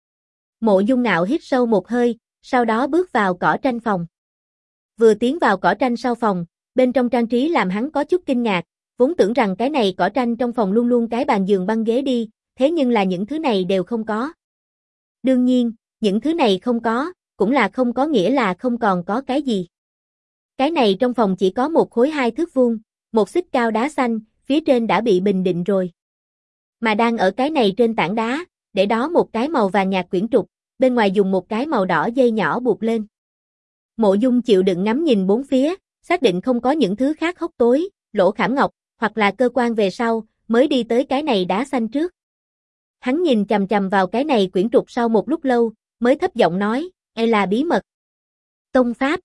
Mộ Dung Ngạo hít sâu một hơi, sau đó bước vào cỏ tranh phòng. Vừa tiến vào cỏ tranh sau phòng, bên trong trang trí làm hắn có chút kinh ngạc, vốn tưởng rằng cái này cỏ tranh trong phòng luôn luôn cái bàn giường băng ghế đi, thế nhưng là những thứ này đều không có. Đương nhiên, những thứ này không có, cũng là không có nghĩa là không còn có cái gì. Cái này trong phòng chỉ có một khối 2 thước vuông, một xích cao đá xanh, phía trên đã bị bình định rồi. Mà đang ở cái này trên tảng đá, để đó một cái màu vàng nhạt quyển trục, bên ngoài dùng một cái màu đỏ dây nhỏ buộc lên. Mộ Dung chịu đựng ngắm nhìn bốn phía, xác định không có những thứ khác hốc tối, lỗ khảm ngọc, hoặc là cơ quan về sau, mới đi tới cái này đá xanh trước. Hắn nhìn chằm chằm vào cái này quyển trục sau một lúc lâu, mới thấp giọng nói, "E là bí mật." Tông pháp.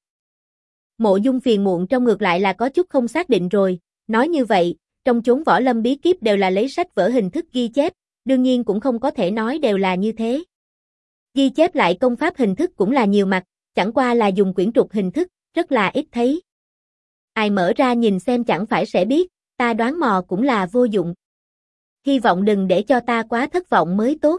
Mộ Dung phiền muộn trong ngược lại là có chút không xác định rồi, nói như vậy, trong chốn võ lâm bí kíp đều là lấy sách vở hình thức ghi chép, đương nhiên cũng không có thể nói đều là như thế. Ghi chép lại công pháp hình thức cũng là nhiều mặt, chẳng qua là dùng quyển trục hình thức, rất là ít thấy. Ai mở ra nhìn xem chẳng phải sẽ biết, ta đoán mò cũng là vô dụng. Hy vọng đừng để cho ta quá thất vọng mới tốt.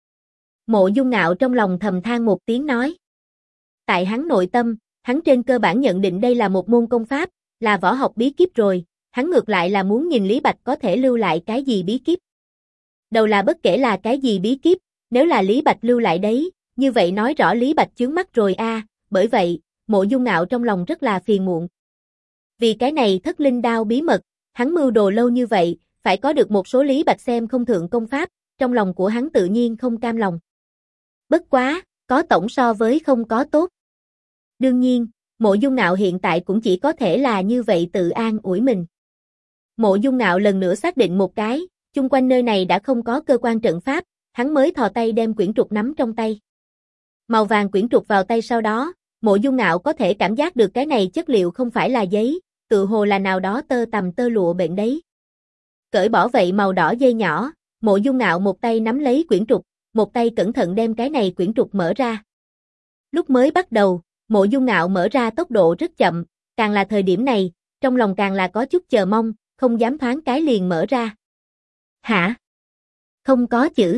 Mộ Dung Ngạo trong lòng thầm than một tiếng nói. Tại hắn nội tâm, hắn trên cơ bản nhận định đây là một môn công pháp, là võ học bí kíp rồi, hắn ngược lại là muốn nhìn Lý Bạch có thể lưu lại cái gì bí kíp. Đầu là bất kể là cái gì bí kíp, nếu là Lý Bạch lưu lại đấy, như vậy nói rõ Lý Bạch chướng mắt rồi a, bởi vậy, Mộ Dung Ngạo trong lòng rất là phiền muộn. Vì cái này thất linh đao bí mật, hắn mưu đồ lâu như vậy, phải có được một số Lý Bạch xem không thượng công pháp, trong lòng của hắn tự nhiên không cam lòng. Bất quá, có tổng so với không có tốt. Đương nhiên, Mộ Dung Ngạo hiện tại cũng chỉ có thể là như vậy tự an ủi mình. Mộ Dung Ngạo lần nữa xác định một cái, chung quanh nơi này đã không có cơ quan trận pháp, hắn mới thò tay đem quyển trục nắm trong tay. Màu vàng quyển trục vào tay sau đó, Mộ Dung Ngạo có thể cảm giác được cái này chất liệu không phải là giấy, tự hồ là nào đó tơ tằm tơ lụa bệnh đấy. Cởi bỏ vậy màu đỏ dây nhỏ, Mộ Dung Ngạo một tay nắm lấy quyển trục, một tay cẩn thận đem cái này quyển trục mở ra. Lúc mới bắt đầu, Mộ Dung Ngạo mở ra tốc độ rất chậm, càng là thời điểm này, trong lòng càng là có chút chờ mong, không dám thoáng cái liền mở ra. Hả? Không có chữ.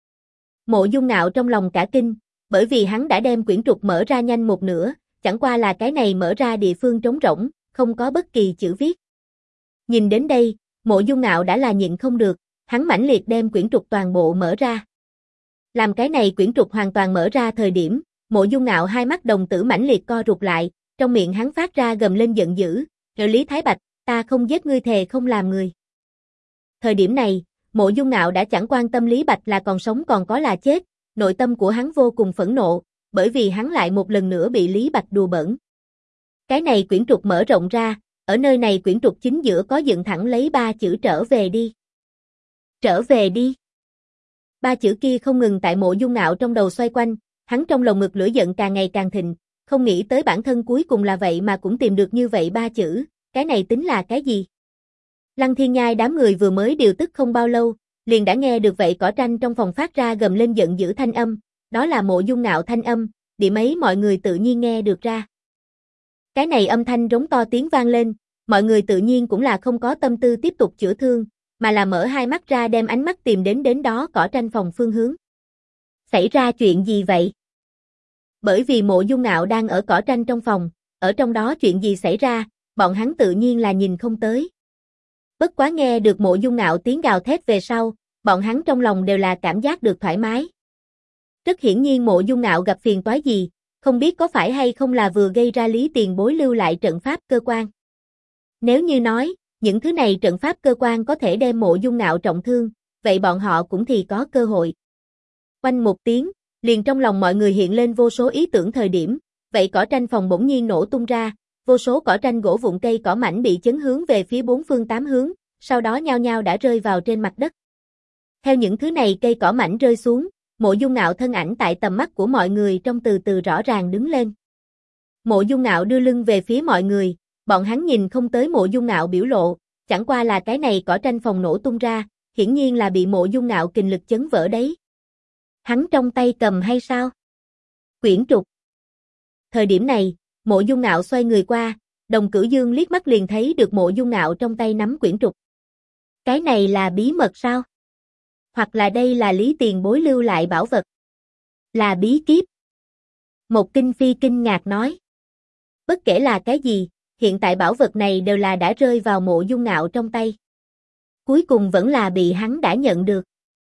Mộ Dung Ngạo trong lòng cả kinh, bởi vì hắn đã đem quyển trục mở ra nhanh một nửa, chẳng qua là cái này mở ra địa phương trống rỗng, không có bất kỳ chữ viết. Nhìn đến đây, Mộ Dung Ngạo đã là nhịn không được, hắn mãnh liệt đem quyển trục toàn bộ mở ra. Làm cái này quyển trục hoàn toàn mở ra thời điểm, Mộ Dung Ngạo hai mắt đồng tử mãnh liệt co rụt lại, trong miệng hắn phát ra gầm lên giận dữ, "Trợ lý Thái Bạch, ta không giết ngươi thề không làm người." Thời điểm này, Mộ Dung Ngạo đã chẳng quan tâm Lý Bạch là còn sống còn có là chết, nội tâm của hắn vô cùng phẫn nộ, bởi vì hắn lại một lần nữa bị Lý Bạch đùa bỡn. Cái này quyển trục mở rộng ra, ở nơi này quyển trục chính giữa có dựng thẳng lấy 3 chữ trở về đi. Trở về đi. 3 chữ kia không ngừng tại Mộ Dung Ngạo trong đầu xoay quanh, hắn trong lồng ngực lửa giận càng ngày càng thịnh, không nghĩ tới bản thân cuối cùng là vậy mà cũng tìm được như vậy 3 chữ, cái này tính là cái gì? Lăng Thiên Nhai đám người vừa mới điều tức không bao lâu, liền đã nghe được vậy cỏ tranh trong phòng phát ra gầm lên giận dữ thanh âm, đó là Mộ Dung Ngạo thanh âm, điểm ấy mọi người tự nhiên nghe được ra. Cái này âm thanh rống to tiếng vang lên, mọi người tự nhiên cũng là không có tâm tư tiếp tục chữa thương, mà là mở hai mắt ra đem ánh mắt tìm đến đó cỏ tranh phòng phương hướng. Xảy ra chuyện gì vậy? Bởi vì Mộ Dung Ngạo đang ở cỏ tranh trong phòng, ở trong đó chuyện gì xảy ra, bọn hắn tự nhiên là nhìn không tới. Bất quá nghe được Mộ Dung Ngạo tiếng gào thét về sau, bọn hắn trong lòng đều là cảm giác được thoải mái. Rất hiển nhiên Mộ Dung Ngạo gặp phiền toái gì, không biết có phải hay không là vừa gây ra Lý Tiền Bối lưu lại trận pháp cơ quan. Nếu như nói, những thứ này trận pháp cơ quan có thể đem Mộ Dung Ngạo trọng thương, vậy bọn họ cũng thì có cơ hội. Oanh một tiếng, liền trong lòng mọi người hiện lên vô số ý tưởng thời điểm, vậy cỏ tranh phòng bỗng nhiên nổ tung ra, vô số cỏ tranh gỗ vụn cây cỏ mảnh bị chấn hướng về phía bốn phương tám hướng, sau đó nhao nhao đã rơi vào trên mặt đất. Theo những thứ này cây cỏ mảnh rơi xuống, Mộ Dung Ngạo thân ảnh tại tầm mắt của mọi người trong từ từ rõ ràng đứng lên. Mộ Dung Ngạo đưa lưng về phía mọi người, bọn hắn nhìn không tới Mộ Dung Ngạo biểu lộ, chẳng qua là cái này cỏ tranh phòng nổ tung ra, hiển nhiên là bị Mộ Dung Ngạo kình lực chấn vỡ đấy. Hắn trong tay cầm hay sao? Quyển trục. Thời điểm này, Mộ Dung Ngạo xoay người qua, Đồng Cửu Dương liếc mắt liền thấy được Mộ Dung Ngạo trong tay nắm quyển trục. Cái này là bí mật sao? Hoặc là đây là Lý Tiền Bối lưu lại bảo vật? Là bí kíp? Một Kinh Phi kinh ngạc nói. Bất kể là cái gì, hiện tại bảo vật này đều là đã rơi vào Mộ Dung Ngạo trong tay. Cuối cùng vẫn là bị hắn đã nhận được.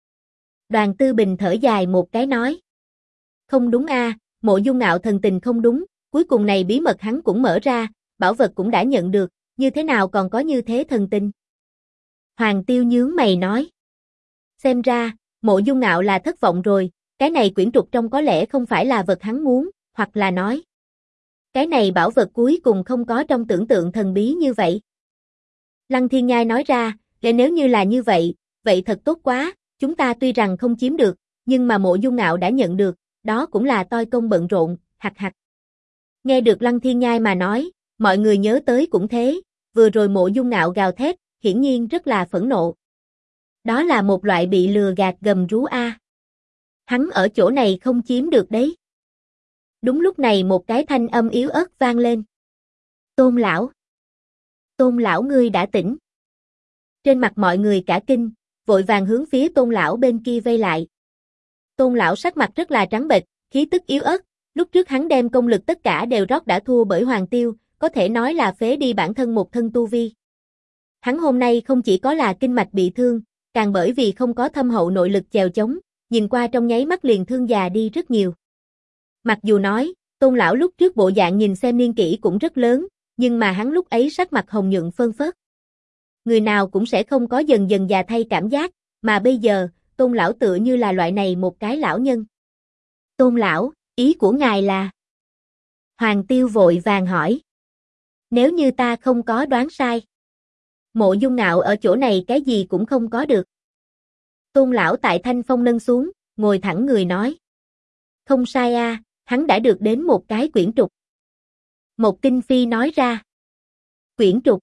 Đoàn Tư Bình thở dài một cái nói. Không đúng a, Mộ Dung Ngạo thần tình không đúng, cuối cùng này bí mật hắn cũng mở ra, bảo vật cũng đã nhận được, như thế nào còn có như thế thần tình? Hoàng Tiêu nhướng mày nói. Xem ra, Mộ Dung Ngạo là thất vọng rồi, cái này quyển trục trong có lẽ không phải là vật hắn muốn, hoặc là nói. Cái này bảo vật cuối cùng không có trong tưởng tượng thần bí như vậy. Lăng Thiên Nhai nói ra, nếu như là như vậy, vậy thật tốt quá, chúng ta tuy rằng không chiếm được, nhưng mà Mộ Dung Ngạo đã nhận được, đó cũng là toi công bận rộn, hặc hặc. Nghe được Lăng Thiên Nhai mà nói, mọi người nhớ tới cũng thế, vừa rồi Mộ Dung Ngạo gào thét, hiển nhiên rất là phẫn nộ. Đó là một loại bị lừa gạt gầm rú a. Hắn ở chỗ này không chiếm được đấy. Đúng lúc này một cái thanh âm yếu ớt vang lên. Tôn lão. Tôn lão ngươi đã tỉnh. Trên mặt mọi người cả kinh, vội vàng hướng phía Tôn lão bên kia vây lại. Tôn lão sắc mặt rất là trắng bệch, khí tức yếu ớt, lúc trước hắn đem công lực tất cả đều rót đã thua bởi Hoàng Tiêu, có thể nói là phế đi bản thân một thân tu vi. Hắn hôm nay không chỉ có là kinh mạch bị thương, càng bởi vì không có thâm hậu nội lực chèo chống, nhìn qua trong nháy mắt liền thương già đi rất nhiều. Mặc dù nói, Tôn lão lúc trước bộ dạng nhìn xem niên kỷ cũng rất lớn, nhưng mà hắn lúc ấy sắc mặt hồng nhuận phơn phớt. Người nào cũng sẽ không có dần dần già thay cảm giác, mà bây giờ, Tôn lão tựa như là loại này một cái lão nhân. Tôn lão, ý của ngài là? Hoàng Tiêu vội vàng hỏi. Nếu như ta không có đoán sai. Mộ Dung Ngạo ở chỗ này cái gì cũng không có được. Tôn lão tại thanh phong nâng xuống, ngồi thẳng người nói. Không sai a, hắn đã được đến một cái quyển trục. Một Tinh Phi nói ra. Quyển trục.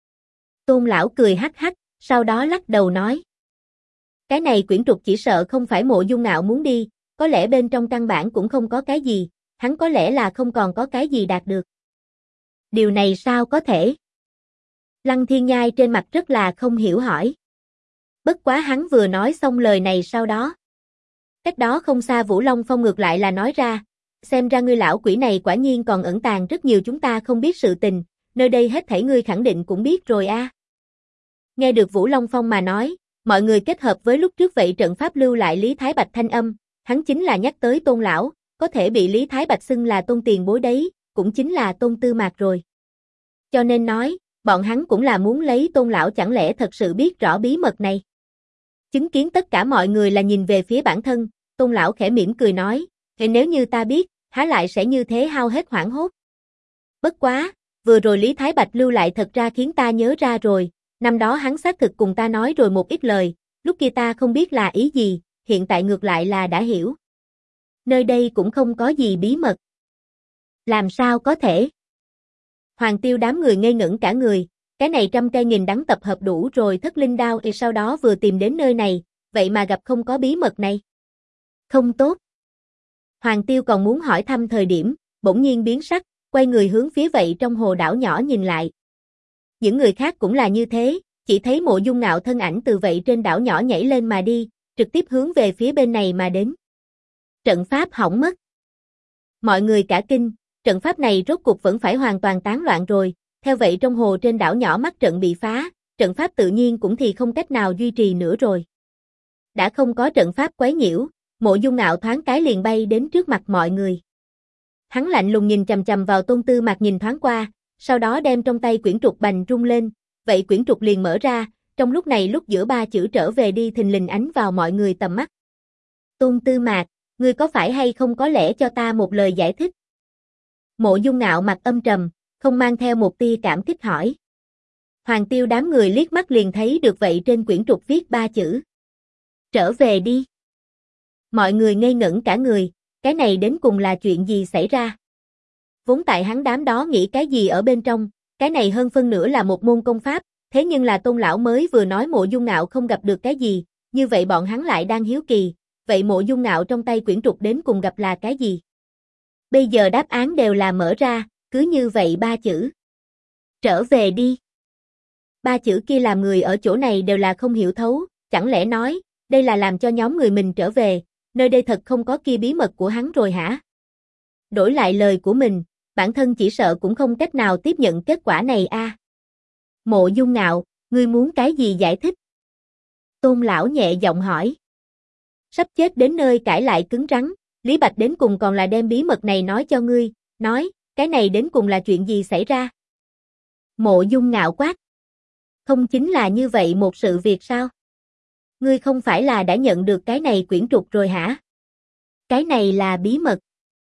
Tôn lão cười hắc hắc, sau đó lắc đầu nói. Cái này quyển trục chỉ sợ không phải Mộ Dung Ngạo muốn đi, có lẽ bên trong căn bản cũng không có cái gì, hắn có lẽ là không còn có cái gì đạt được. Điều này sao có thể? Lăng Thiên Nhai trên mặt rất là không hiểu hỏi. Bất quá hắn vừa nói xong lời này sau đó. Cách đó không xa Vũ Long Phong ngược lại là nói ra, xem ra ngươi lão quỷ này quả nhiên còn ẩn tàng rất nhiều chúng ta không biết sự tình, nơi đây hết thảy ngươi khẳng định cũng biết rồi a. Nghe được Vũ Long Phong mà nói, mọi người kết hợp với lúc trước vậy trận pháp lưu lại Lý Thái Bạch thanh âm, hắn chính là nhắc tới Tôn lão, có thể bị Lý Thái Bạch xưng là Tôn tiền bối đấy, cũng chính là Tôn Tư Mạc rồi. Cho nên nói, bọn hắn cũng là muốn lấy Tôn lão chẳng lẽ thật sự biết rõ bí mật này. Chứng kiến tất cả mọi người là nhìn về phía bản thân, Tôn lão khẽ mỉm cười nói, nếu như ta biết, há lại sẽ như thế hao hết hoảng hốt. Bất quá, vừa rồi Lý Thái Bạch lưu lại thật ra khiến ta nhớ ra rồi, năm đó hắn xác thực cùng ta nói rồi một ít lời, lúc kia ta không biết là ý gì, hiện tại ngược lại là đã hiểu. Nơi đây cũng không có gì bí mật. Làm sao có thể? Hoàng Tiêu đám người ngây ngẩn cả người, cái này trăm cây nghìn đắng tập hợp đủ rồi thất linh đao sau đó vừa tìm đến nơi này, vậy mà gặp không có bí mật này. Không tốt. Hoàng Tiêu còn muốn hỏi thăm thời điểm, bỗng nhiên biến sắc, quay người hướng phía vậy trong hồ đảo nhỏ nhìn lại. Những người khác cũng là như thế, chỉ thấy Mộ Dung Ngạo thân ảnh từ vậy trên đảo nhỏ nhảy lên mà đi, trực tiếp hướng về phía bên này mà đến. Trận pháp hỏng mất. Mọi người cả kinh, trận pháp này rốt cuộc vẫn phải hoàn toàn tán loạn rồi, theo vậy trong hồ trên đảo nhỏ mắt trận bị phá, trận pháp tự nhiên cũng thì không cách nào duy trì nữa rồi. Đã không có trận pháp quấy nhiễu, Mộ Dung Ngạo thoáng cái liền bay đến trước mặt mọi người. Hắn lạnh lùng nhìn chằm chằm vào Tôn Tư Mạc nhìn thoáng qua, sau đó đem trong tay quyển trục bành rung lên, vậy quyển trục liền mở ra, trong lúc này lúc giữa ba chữ trở về đi thình lình ánh vào mọi người tầm mắt. Tôn Tư Mạc, ngươi có phải hay không có lẽ cho ta một lời giải thích? Mộ Dung Ngạo mặt âm trầm, không mang theo một tia cảm kích hỏi. Hoàng Tiêu đám người liếc mắt liền thấy được vậy trên quyển trục viết ba chữ. Trở về đi. Mọi người ngây ngẩn cả người, cái này đến cùng là chuyện gì xảy ra? Vốn tại hắn đám đó nghĩ cái gì ở bên trong, cái này hơn phân nửa là một môn công pháp, thế nhưng là Tôn lão mới vừa nói Mộ Dung Ngạo không gặp được cái gì, như vậy bọn hắn lại đang hiếu kỳ, vậy Mộ Dung Ngạo trong tay quyển trục đến cùng gặp là cái gì? Bây giờ đáp án đều là mở ra, cứ như vậy ba chữ. Trở về đi. Ba chữ kia làm người ở chỗ này đều là không hiểu thấu, chẳng lẽ nói, đây là làm cho nhóm người mình trở về, nơi đây thật không có kia bí mật của hắn rồi hả? Đổi lại lời của mình, bản thân chỉ sợ cũng không cách nào tiếp nhận kết quả này a. Mộ Dung Ngạo, ngươi muốn cái gì giải thích? Tôn lão nhẹ giọng hỏi. Sắp chết đến nơi cãi lại cứng rắn, Lý Bạch đến cùng còn là đem bí mật này nói cho ngươi, nói, cái này đến cùng là chuyện gì xảy ra? Mộ Dung Ngạo quát. Không chính là như vậy một sự việc sao? Ngươi không phải là đã nhận được cái này quyển trục rồi hả? Cái này là bí mật.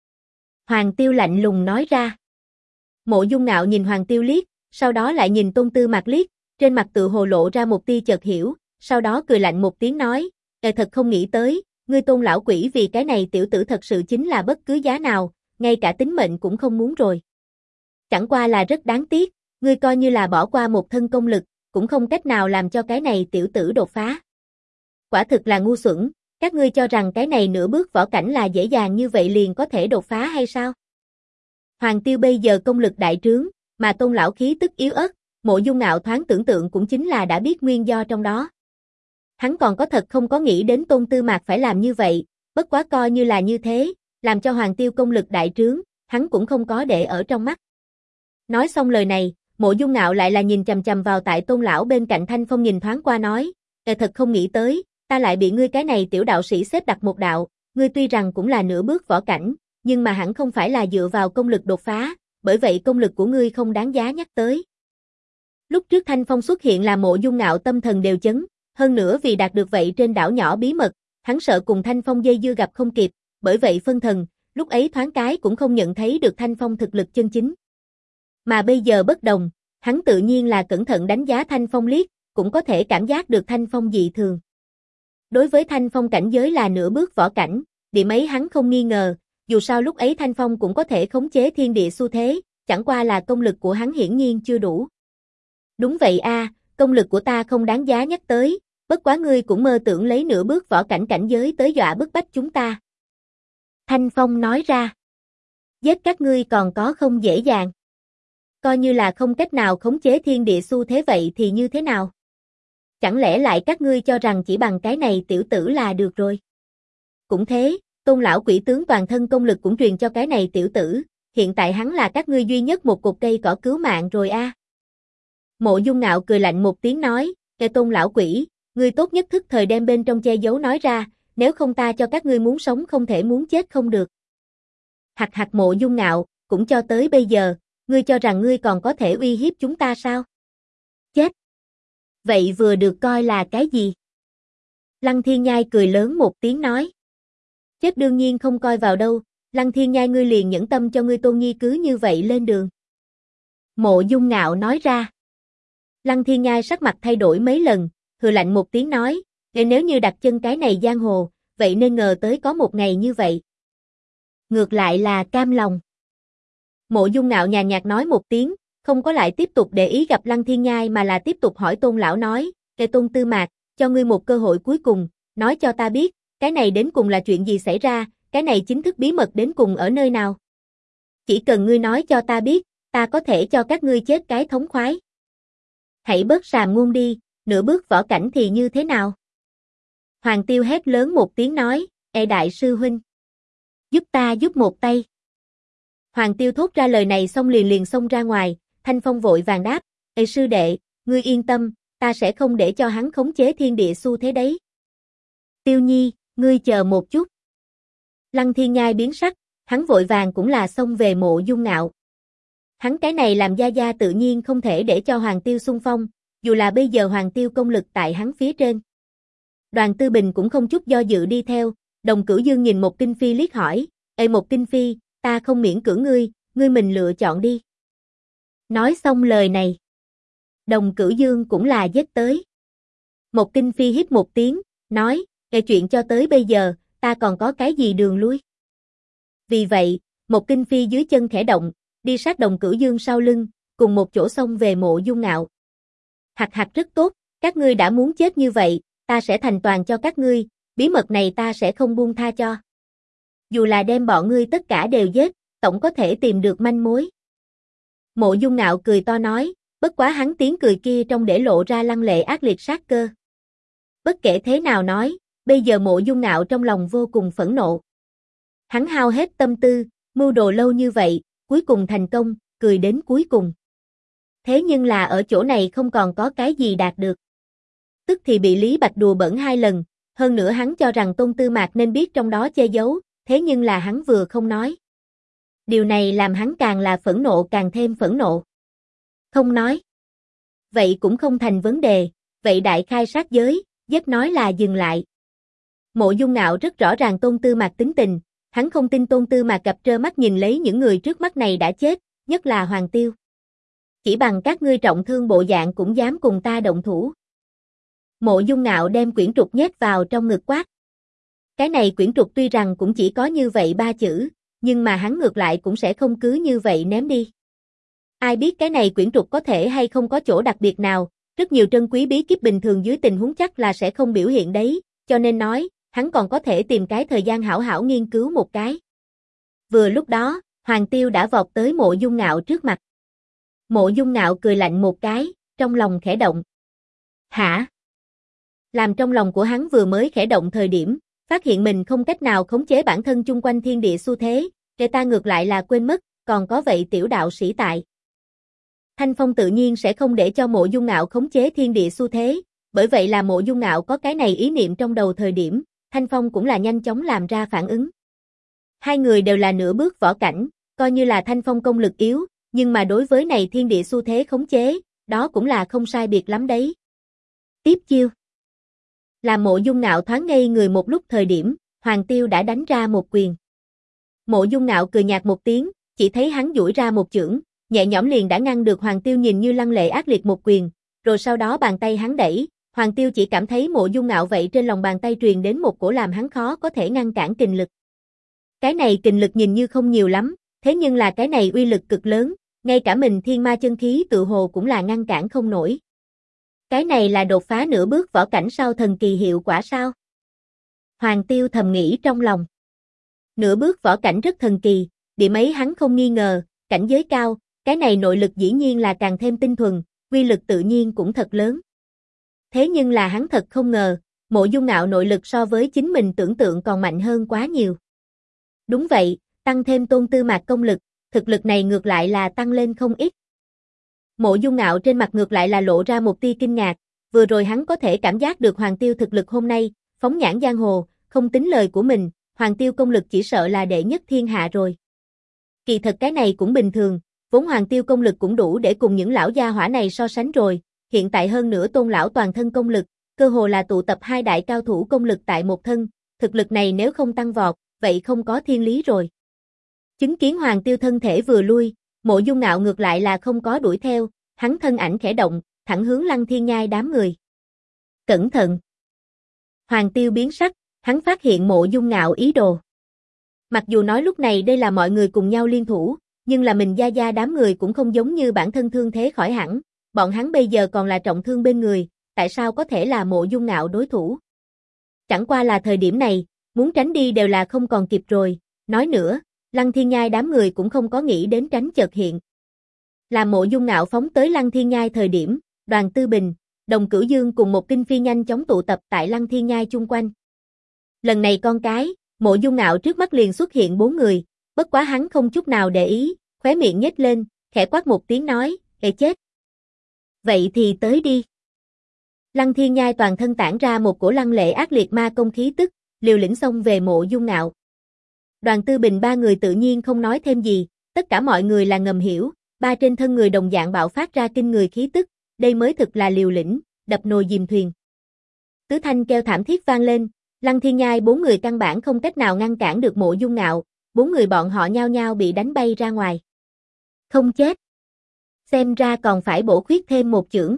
Hoàng Tiêu lạnh lùng nói ra. Mộ Dung Ngạo nhìn Hoàng Tiêu liếc, sau đó lại nhìn Tôn Tư Mạc liếc, trên mặt tự hồ lộ ra một tia chợt hiểu, sau đó cười lạnh một tiếng nói, thật không nghĩ tới, ngươi Tôn lão quỷ vì cái này tiểu tử thật sự chính là bất cứ giá nào, ngay cả tính mệnh cũng không muốn rồi. Chẳng qua là rất đáng tiếc, ngươi coi như là bỏ qua một thân công lực, cũng không cách nào làm cho cái này tiểu tử đột phá. Quả thực là ngu xuẩn, các ngươi cho rằng cái này nửa bước võ cảnh là dễ dàng như vậy liền có thể đột phá hay sao? Hoàng Tiêu bây giờ công lực đại trướng, mà Tôn lão khí tức yếu ớt, Mộ Dung Ngạo thoáng tưởng tượng cũng chính là đã biết nguyên do trong đó. Hắn còn có thật không có nghĩ đến Tôn Tư Mạc phải làm như vậy, bất quá coi như là như thế, làm cho Hoàng Tiêu công lực đại trướng, hắn cũng không có để ở trong mắt. Nói xong lời này, Mộ Dung Ngạo lại là nhìn chằm chằm vào tại Tôn lão bên cạnh Thanh Phong nhìn thoáng qua nói, thật không nghĩ tới, ta lại bị ngươi cái này tiểu đạo sĩ xếp đặt một đạo, ngươi tuy rằng cũng là nửa bước võ cảnh, nhưng mà hẳn không phải là dựa vào công lực đột phá, bởi vậy công lực của ngươi không đáng giá nhắc tới. Lúc trước Thanh Phong xuất hiện là Mộ Dung Ngạo tâm thần đều chấn, hơn nữa vì đạt được vậy trên đảo nhỏ bí mật, hắn sợ cùng Thanh Phong dây dưa gặp không kịp, bởi vậy phân thần, lúc ấy thoáng cái cũng không nhận thấy được Thanh Phong thực lực chân chính. Mà bây giờ bất đồng, hắn tự nhiên là cẩn thận đánh giá Thanh Phong liếc, cũng có thể cảm giác được Thanh Phong dị thường. Đối với Thanh Phong cảnh giới là nửa bước võ cảnh, điểm ấy hắn không nghi ngờ, dù sao lúc ấy Thanh Phong cũng có thể khống chế thiên địa xu thế, chẳng qua là công lực của hắn hiển nhiên chưa đủ. Đúng vậy a, công lực của ta không đáng giá nhắc tới, bất quá ngươi cũng mơ tưởng lấy nửa bước võ cảnh cảnh giới tới dọa bức bách chúng ta. Thanh Phong nói ra, giết các ngươi còn có không dễ dàng. Coi như là không cách nào khống chế thiên địa xu thế vậy thì như thế nào? Chẳng lẽ lại các ngươi cho rằng chỉ bằng cái này tiểu tử là được rồi? Cũng thế, Tôn lão quỷ tướng toàn thân công lực cũng truyền cho cái này tiểu tử, hiện tại hắn là các ngươi duy nhất một cục cây cỏ cứu mạng rồi a. Mộ Dung Ngạo cười lạnh một tiếng nói, "Ê Tôn lão quỷ, ngươi tốt nhất thức thời đem bên trong che giấu nói ra, nếu không ta cho các ngươi muốn sống không thể muốn chết không được." Hạc hạc Mộ Dung Ngạo, cũng cho tới bây giờ, ngươi cho rằng ngươi còn có thể uy hiếp chúng ta sao? Chết! Vậy vừa được coi là cái gì? Lăng Thiên Nhai cười lớn một tiếng nói. Chết đương nhiên không coi vào đâu, Lăng Thiên Nhai ngươi liền nhẫn tâm cho ngươi Tôn Nhi cứ như vậy lên đường. Mộ Dung Ngạo nói ra. Lăng Thiên Nhai sắc mặt thay đổi mấy lần, hừ lạnh một tiếng nói, nếu như đặt chân cái này giang hồ, vậy nên ngờ tới có một ngày như vậy. Ngược lại là cam lòng. Mộ Dung Ngạo nhàn nhạt nói một tiếng, không có lại tiếp tục để ý gặp Lăng Thiên Nhai mà là tiếp tục hỏi Tôn lão nói, Tôn Tư Mạc, cho ngươi một cơ hội cuối cùng, nói cho ta biết, cái này đến cùng là chuyện gì xảy ra, cái này chính thức bí mật đến cùng ở nơi nào. Chỉ cần ngươi nói cho ta biết, ta có thể cho các ngươi chết cái thống khoái. Hãy bớt sàm ngôn đi, nửa bước võ cảnh thì như thế nào? Hoàng Tiêu hét lớn một tiếng nói, đại sư huynh, giúp ta giúp một tay. Hoàng Tiêu thốt ra lời này xong liền xông ra ngoài, Thanh Phong vội vàng đáp, sư đệ, ngươi yên tâm, ta sẽ không để cho hắn khống chế thiên địa xu thế đấy. Tiêu Nhi, ngươi chờ một chút. Lăng Thiên Nhai biến sắc, hắn vội vàng cũng là xông về Mộ Dung Ngạo. Hắn cái này làm gia gia tự nhiên không thể để cho Hoàng Tiêu xung phong, dù là bây giờ Hoàng Tiêu công lực tại hắn phía trên. Đoàn Tư Bình cũng không chút do dự đi theo, Đồng Cửu Dương nhìn Một Kinh Phi liếc hỏi, Một Kinh Phi, ta không miễn cưỡng ngươi mình lựa chọn đi. Nói xong lời này, Đồng Cửu Dương cũng là dết tới. Một Kinh Phi hít một tiếng, nói, chuyện cho tới bây giờ, ta còn có cái gì đường lui. Vì vậy, Một Kinh Phi dưới chân khẽ động, đi sát Đồng Cửu Dương sau lưng, cùng một chỗ xông về Mộ Dung Ngạo. Hạc hạc rất tốt, các ngươi đã muốn chết như vậy, ta sẽ thành toàn cho các ngươi, bí mật này ta sẽ không buông tha cho. Dù là đem bọn ngươi tất cả đều giết, tổng có thể tìm được manh mối. Mộ Dung Ngạo cười to nói, bất quá hắn tiếng cười kia trong để lộ ra lăng lệ ác liệt sát cơ. Bất kể thế nào nói, bây giờ Mộ Dung Ngạo trong lòng vô cùng phẫn nộ. Hắn hao hết tâm tư, mưu đồ lâu như vậy, cuối cùng thành công, cười đến cuối cùng. Thế nhưng là ở chỗ này không còn có cái gì đạt được. Tức thì bị Lý Bạch đùa bỡn 2 lần, hơn nữa hắn cho rằng Tôn Tư Mạc nên biết trong đó che giấu, thế nhưng là hắn vừa không nói. Điều này làm hắn càng là phẫn nộ càng thêm phẫn nộ. Không nói. Vậy cũng không thành vấn đề, vậy đại khai sát giới, giết nói là dừng lại. Mộ Dung Ngạo rất rõ ràng Tôn Tư Mạc tính tình, hắn không tin Tôn Tư Mạc gặp trơ mắt nhìn lấy những người trước mắt này đã chết, nhất là Hoàng Tiêu. Chỉ bằng các ngươi trọng thương bộ dạng cũng dám cùng ta động thủ. Mộ Dung Ngạo đem quyển trục nhét vào trong ngực quát. Cái này quyển trục tuy rằng cũng chỉ có như vậy 3 chữ, nhưng mà hắn ngược lại cũng sẽ không cứ như vậy ném đi. Ai biết cái này quyển trục có thể hay không có chỗ đặc biệt nào, rất nhiều trân quý bí kíp bình thường dưới tình huống chắc là sẽ không biểu hiện đấy, cho nên nói, hắn còn có thể tìm cái thời gian hảo hảo nghiên cứu một cái. Vừa lúc đó, Hoàng Tiêu đã vọt tới Mộ Dung Ngạo trước mặt. Mộ Dung Ngạo cười lạnh một cái, trong lòng khẽ động. Hả? Làm trong lòng của hắn vừa mới khẽ động thời điểm, phát hiện mình không cách nào khống chế bản thân chung quanh thiên địa xu thế, để ta ngược lại là quên mất, còn có vậy tiểu đạo sĩ tại. Thanh Phong tự nhiên sẽ không để cho Mộ Dung Ngạo khống chế thiên địa xu thế, bởi vậy là Mộ Dung Ngạo có cái này ý niệm trong đầu thời điểm, Thanh Phong cũng là nhanh chóng làm ra phản ứng. Hai người đều là nửa bước võ cảnh, coi như là Thanh Phong công lực yếu, nhưng mà đối với này thiên địa xu thế khống chế, đó cũng là không sai biệt lắm đấy. Tiếp chiêu. Là Mộ Dung Ngạo thoáng ngây người một lúc thời điểm, Hoàng Tiêu đã đánh ra một quyền. Mộ Dung Ngạo cười nhạt một tiếng, chỉ thấy hắn duỗi ra một chưởng, nhẹ nhõm liền đã ngăn được Hoàng Tiêu nhìn như lăng lệ ác liệt một quyền, rồi sau đó bàn tay hắn đẩy, Hoàng Tiêu chỉ cảm thấy Mộ Dung Ngạo vậy trên lòng bàn tay truyền đến một cổ làm hắn khó có thể ngăn cản kình lực. Cái này kình lực nhìn như không nhiều lắm, thế nhưng là cái này uy lực cực lớn, ngay cả mình thiên ma chân khí tự hồ cũng là ngăn cản không nổi. Cái này là đột phá nửa bước võ cảnh sau thần kỳ hiệu quả sao? Hoàng Tiêu thầm nghĩ trong lòng. Nửa bước võ cảnh rất thần kỳ, điểm ấy hắn không nghi ngờ, cảnh giới cao, cái này nội lực dĩ nhiên là càng thêm tinh thuần, uy lực tự nhiên cũng thật lớn. Thế nhưng là hắn thật không ngờ, Mộ Dung Ngạo nội lực so với chính mình tưởng tượng còn mạnh hơn quá nhiều. Đúng vậy, tăng thêm Tôn Tư Mạc công lực, thực lực này ngược lại là tăng lên không ít. Mộ Dung Ngạo trên mặt ngược lại là lộ ra một tia kinh ngạc, vừa rồi hắn có thể cảm giác được Hoàng Tiêu thực lực hôm nay, phóng nhãn giang hồ, không tính lời của mình, Hoàng Tiêu công lực chỉ sợ là đệ nhất thiên hạ rồi. Kỳ thật cái này cũng bình thường, vốn Hoàng Tiêu công lực cũng đủ để cùng những lão gia hỏa này so sánh rồi, hiện tại hơn nữa Tôn lão toàn thân công lực, cơ hồ là tụ tập hai đại cao thủ công lực tại một thân, thực lực này nếu không tăng vọt, vậy không có thiên lý rồi. Chứng kiến Hoàng Tiêu thân thể vừa lui, Mộ Dung Ngạo ngược lại là không có đuổi theo, hắn thân ảnh khẽ động, thẳng hướng Lăng Thiên Nhai đám người. Cẩn thận! Hoàng Tiêu biến sắc, hắn phát hiện Mộ Dung Ngạo ý đồ. Mặc dù nói lúc này đây là mọi người cùng nhau liên thủ, nhưng là mình gia đám người cũng không giống như bản thân thương thế khỏi hẳn, bọn hắn bây giờ còn là trọng thương bên người, tại sao có thể là Mộ Dung Ngạo đối thủ? Chẳng qua là thời điểm này, muốn tránh đi đều là không còn kịp rồi, nói nữa, Lăng Thiên Nhai đám người cũng không có nghĩ đến tránh chợt hiện. Là Mộ Dung Ngạo phóng tới Lăng Thiên Nhai thời điểm, Đoàn Tư Bình, Đồng Cửu Dương cùng một Kinh Phi nhanh chóng tụ tập tại Lăng Thiên Nhai chung quanh. Lần này con cái, Mộ Dung Ngạo trước mắt liền xuất hiện 4 người, bất quá hắn không chút nào để ý, khóe miệng nhếch lên, khẽ quát một tiếng nói, "Ê chết! Vậy thì tới đi." Lăng Thiên Nhai toàn thân tản ra một cổ lăng lệ ác liệt ma công khí tức, liều lĩnh xông về Mộ Dung Ngạo. Đoàn Tư Bình ba người tự nhiên không nói thêm gì, tất cả mọi người là ngầm hiểu, ba trên thân người đồng dạng bạo phát ra kinh người khí tức, đây mới thực là liều lĩnh, đập nồi dìm thuyền. Tứ thanh kêu thảm thiết vang lên, Lăng Thiên Nhai 4 người căn bản không cách nào ngăn cản được Mộ Dung Ngạo, 4 người bọn họ nhao nhao bị đánh bay ra ngoài. Không chết. Xem ra còn phải bổ khuyết thêm một chưởng.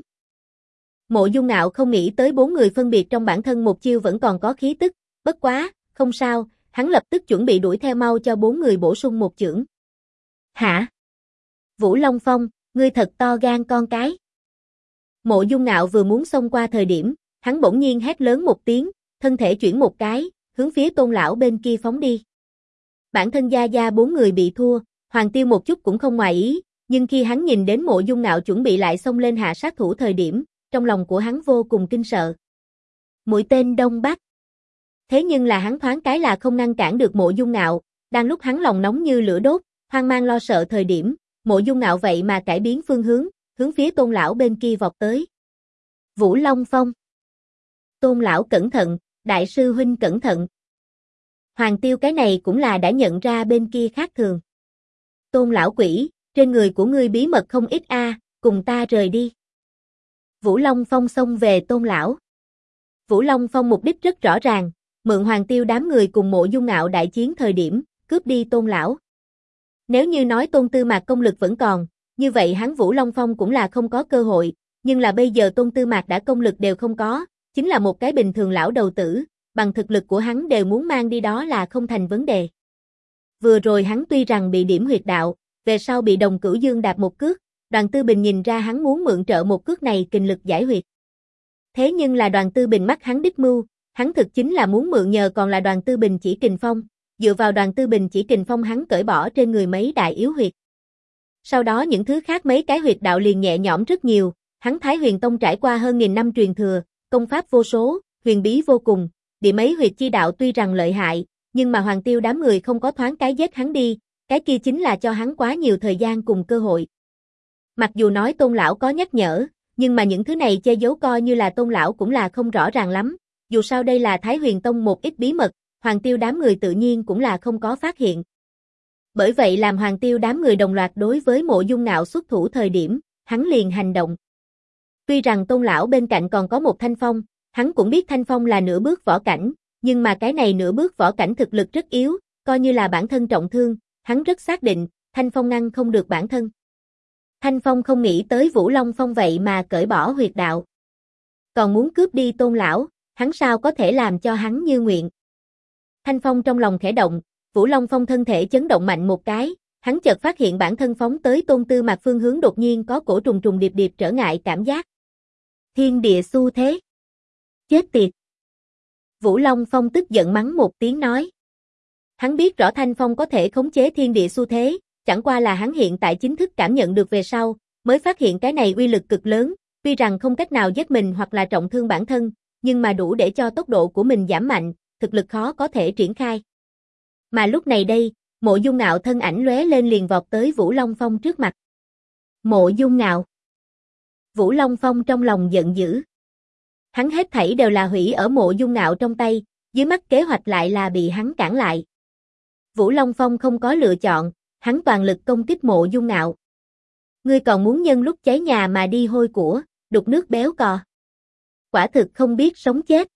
Mộ Dung Ngạo không nghĩ tới 4 người phân biệt trong bản thân một chiêu vẫn còn có khí tức, bất quá, không sao, hắn lập tức chuẩn bị đuổi theo mau cho 4 người bổ sung một chưởng. Hả? Vũ Long Phong, ngươi thật to gan con cái. Mộ Dung Ngạo vừa muốn xông qua thời điểm, hắn bỗng nhiên hét lớn một tiếng, thân thể chuyển một cái, hướng phía Tôn lão bên kia phóng đi. Bản thân gia 4 người bị thua, Hoàng Tiêu một chút cũng không ngoài ý, nhưng khi hắn nhìn đến Mộ Dung Ngạo chuẩn bị lại xông lên hạ sát thủ thời điểm, trong lòng của hắn vô cùng kinh sợ. Mũi tên Đông Bắc. Thế nhưng là hắn thoáng cái là không ngăn cản được Mộ Dung Ngạo, đang lúc hắn lòng nóng như lửa đốt, hoang mang lo sợ thời điểm, Mộ Dung Ngạo vậy mà cải biến phương hướng, hướng phía Tôn lão bên kia vọt tới. Vũ Long Phong. Tôn lão cẩn thận, đại sư huynh cẩn thận. Hoàng Tiêu cái này cũng là đã nhận ra bên kia khác thường. Tôn lão quỷ, trên người của ngươi bí mật không ít a, cùng ta rời đi. Vũ Long Phong xông về Tôn lão. Vũ Long Phong mục đích rất rõ ràng, mượn Hoàng Tiêu đám người cùng Mộ Dung Ngạo đại chiến thời điểm, cướp đi Tôn lão. Nếu như nói Tôn Tư Mạc công lực vẫn còn, như vậy hắn Vũ Long Phong cũng là không có cơ hội, nhưng là bây giờ Tôn Tư Mạc đã công lực đều không có, chính là một cái bình thường lão đầu tử, bằng thực lực của hắn đều muốn mang đi đó là không thành vấn đề. Vừa rồi hắn tuy rằng bị điểm huyệt đạo, về sau bị Đồng Cửu Dương đạp một cước, Đoàn Tư Bình nhìn ra hắn muốn mượn trợ một cước này kình lực giải huyệt. Thế nhưng là Đoàn Tư Bình mắt hắn đích mưu, hắn thực chính là muốn mượn nhờ còn là Đoàn Tư Bình chỉ kình phong, dựa vào Đoàn Tư Bình chỉ kình phong hắn cởi bỏ trên người mấy đại yếu huyệt. Sau đó những thứ khác mấy cái huyệt đạo liền nhẹ nhõm rất nhiều, hắn Thái Huyền Tông trải qua hơn 1000 năm truyền thừa, công pháp vô số, huyền bí vô cùng, địa mấy huyệt chi đạo tuy rằng lợi hại, nhưng mà Hoàng Tiêu đám người không có thoáng cái giết hắn đi, cái kia chính là cho hắn quá nhiều thời gian cùng cơ hội. Mặc dù nói Tôn lão có nhắc nhở, nhưng mà những thứ này che giấu coi như là Tôn lão cũng là không rõ ràng lắm, dù sao đây là Thái Huyền Tông một ít bí mật, Hoàng Tiêu đám người tự nhiên cũng là không có phát hiện. Bởi vậy làm Hoàng Tiêu đám người đồng loạt đối với Mộ Dung Ngạo xuất thủ thời điểm, hắn liền hành động. Tuy rằng Tôn lão bên cạnh còn có một Thanh Phong, hắn cũng biết Thanh Phong là nửa bước võ cảnh, nhưng mà cái này nửa bước võ cảnh thực lực rất yếu, coi như là bản thân trọng thương, hắn rất xác định, Thanh Phong ngăn không được bản thân. Thanh Phong không nghĩ tới Vũ Long Phong vậy mà cởi bỏ huyệt đạo. Còn muốn cướp đi Tôn lão, hắn sao có thể làm cho hắn như nguyện. Thanh Phong trong lòng khẽ động, Vũ Long Phong thân thể chấn động mạnh một cái, hắn chợt phát hiện bản thân phóng tới Tôn Tư Mạc phương hướng đột nhiên có cổ trùng trùng điệp điệp trở ngại cảm giác. Thiên địa xu thế. Chết tiệt. Vũ Long Phong tức giận mắng một tiếng nói. Hắn biết rõ Thanh Phong có thể khống chế thiên địa xu thế, chẳng qua là hắn hiện tại chính thức cảm nhận được về sau, mới phát hiện cái này uy lực cực lớn, tuy rằng không cách nào giết mình hoặc là trọng thương bản thân, nhưng mà đủ để cho tốc độ của mình giảm mạnh, thực lực khó có thể triển khai. Mà lúc này đây, Mộ Dung Ngạo thân ảnh lóe lên liền vọt tới Vũ Long Phong trước mặt. Mộ Dung Ngạo. Vũ Long Phong trong lòng giận dữ. Hắn hết thảy đều là hủy ở Mộ Dung Ngạo trong tay, dưới mắt kế hoạch lại là bị hắn cản lại. Vũ Long Phong không có lựa chọn, hắn toàn lực công kích Mộ Dung Ngạo. Ngươi còn muốn nhân lúc cháy nhà mà đi hôi của, đục nước béo cò. Quả thực không biết sống chết.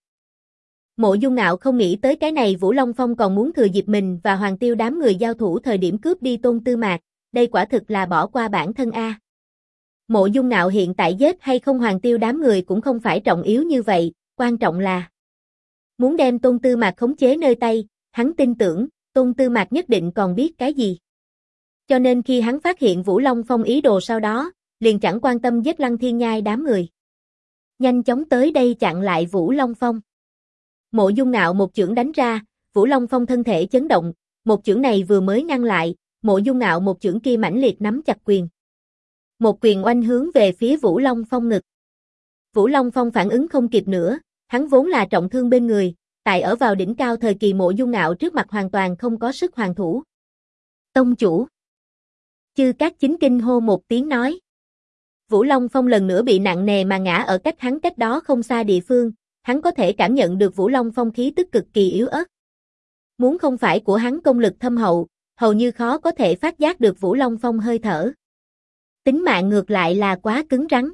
Mộ Dung Ngạo không nghĩ tới cái này Vũ Long Phong còn muốn thừa dịp mình và Hoàng Tiêu đám người giao thủ thời điểm cướp đi Tôn Tư Mạc, đây quả thực là bỏ qua bản thân a. Mộ Dung Ngạo hiện tại giết hay không Hoàng Tiêu đám người cũng không phải trọng yếu như vậy, quan trọng là muốn đem Tôn Tư Mạc khống chế nơi tay, hắn tin tưởng, Tôn Tư Mạc nhất định còn biết cái gì. Cho nên khi hắn phát hiện Vũ Long Phong ý đồ sau đó, liền chẳng quan tâm giết Lăng Thiên Nhai đám người. Nhanh chóng tới đây chặn lại Vũ Long Phong. Mộ Dung Ngạo một chưởng đánh ra, Vũ Long Phong thân thể chấn động, một chưởng này vừa mới ngăn lại, Mộ Dung Ngạo một chưởng kia mãnh liệt nắm chặt quyền. Một quyền oanh hướng về phía Vũ Long Phong ngực. Vũ Long Phong phản ứng không kịp nữa, hắn vốn là trọng thương bên người, tại ở vào đỉnh cao thời kỳ Mộ Dung Ngạo trước mặt hoàn toàn không có sức hoàn thủ. Tông chủ. Chư Cát Chính kinh hô một tiếng nói. Vũ Long Phong lần nữa bị nặng nề mà ngã ở cách hắn cách đó không xa địa phương, hắn có thể cảm nhận được Vũ Long Phong khí tức cực kỳ yếu ớt. Muốn không phải của hắn công lực thâm hậu, hầu như khó có thể phát giác được Vũ Long Phong hơi thở. Tính mạng ngược lại là quá cứng rắn.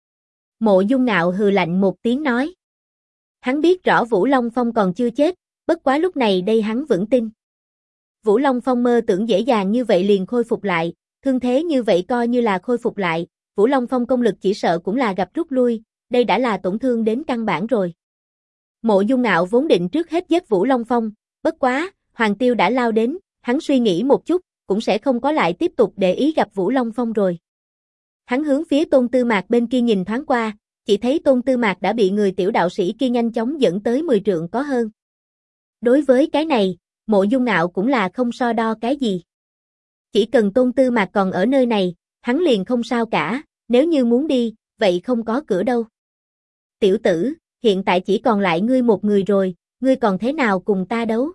Mộ Dung Ngạo hừ lạnh một tiếng nói. Hắn biết rõ Vũ Long Phong còn chưa chết, bất quá lúc này đây hắn vững tin. Vũ Long Phong mơ tưởng dễ dàng như vậy liền khôi phục lại, thương thế như vậy coi như là khôi phục lại, Vũ Long Phong công lực chỉ sợ cũng là gặp rút lui, đây đã là tổn thương đến căn bản rồi. Mộ Dung Ngạo vốn định trước hết giết Vũ Long Phong, bất quá, Hoàng Tiêu đã lao đến, hắn suy nghĩ một chút, cũng sẽ không có lại tiếp tục để ý gặp Vũ Long Phong rồi. Hắn hướng phía Tôn Tư Mạc bên kia nhìn thoáng qua, chỉ thấy Tôn Tư Mạc đã bị người tiểu đạo sĩ kia nhanh chóng dẫn tới 10 trượng có hơn. Đối với cái này, Mộ Dung Ngạo cũng là không so đo cái gì. Chỉ cần Tôn Tư Mạc còn ở nơi này, hắn liền không sao cả, nếu như muốn đi, vậy không có cửa đâu. Tiểu tử, hiện tại chỉ còn lại ngươi một người rồi, ngươi còn thế nào cùng ta đấu?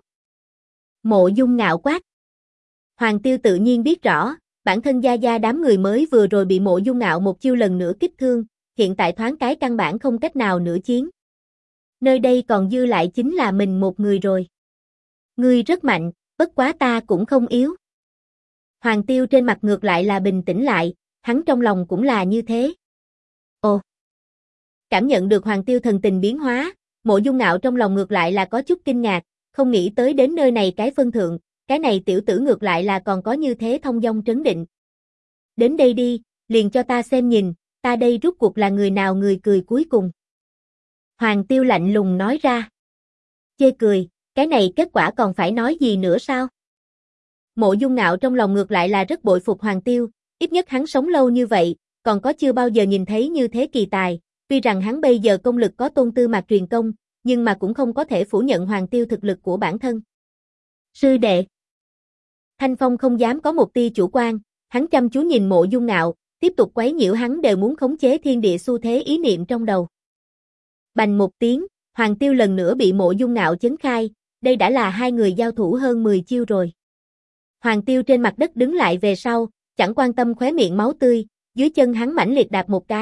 Mộ Dung Ngạo quát. Hoàng Tiêu tự nhiên biết rõ, bản thân gia gia đám người mới vừa rồi bị Mộ Dung Ngạo một chiêu lần nữa kích thương, hiện tại thoáng cái căn bản không cách nào nữa chiến. Nơi đây còn dư lại chính là mình một người rồi. Ngươi rất mạnh, bất quá ta cũng không yếu. Hoàng Tiêu trên mặt ngược lại là bình tĩnh lại, hắn trong lòng cũng là như thế. Ồ! Cảm nhận được Hoàng Tiêu thần tình biến hóa, Mộ Dung Ngạo trong lòng ngược lại là có chút kinh ngạc, không nghĩ tới đến nơi này cái phân thượng, cái này tiểu tử ngược lại là còn có như thế thông dong trấn định. Đến đây đi, liền cho ta xem nhìn, ta đây rút cuộc là người nào người cười cuối cùng. Hoàng Tiêu lạnh lùng nói ra. Chê cười, cái này kết quả còn phải nói gì nữa sao? Mộ Dung Ngạo trong lòng ngược lại là rất bội phục Hoàng Tiêu, ít nhất hắn sống lâu như vậy, còn có chưa bao giờ nhìn thấy như thế kỳ tài, tuy rằng hắn bây giờ công lực có Tôn Tư Mạc truyền công, nhưng mà cũng không có thể phủ nhận Hoàng Tiêu thực lực của bản thân. Sư đệ. Thanh Phong không dám có một tia chủ quan, hắn chăm chú nhìn Mộ Dung Ngạo, tiếp tục quấy nhiễu hắn đều muốn khống chế thiên địa xu thế ý niệm trong đầu. Bành một tiếng, Hoàng Tiêu lần nữa bị Mộ Dung Ngạo chấn khai, đây đã là hai người giao thủ hơn 10 chiêu rồi. Hoàng Tiêu trên mặt đất đứng lại về sau, chẳng quan tâm khóe miệng máu tươi, dưới chân hắn mãnh liệt đạp một cái,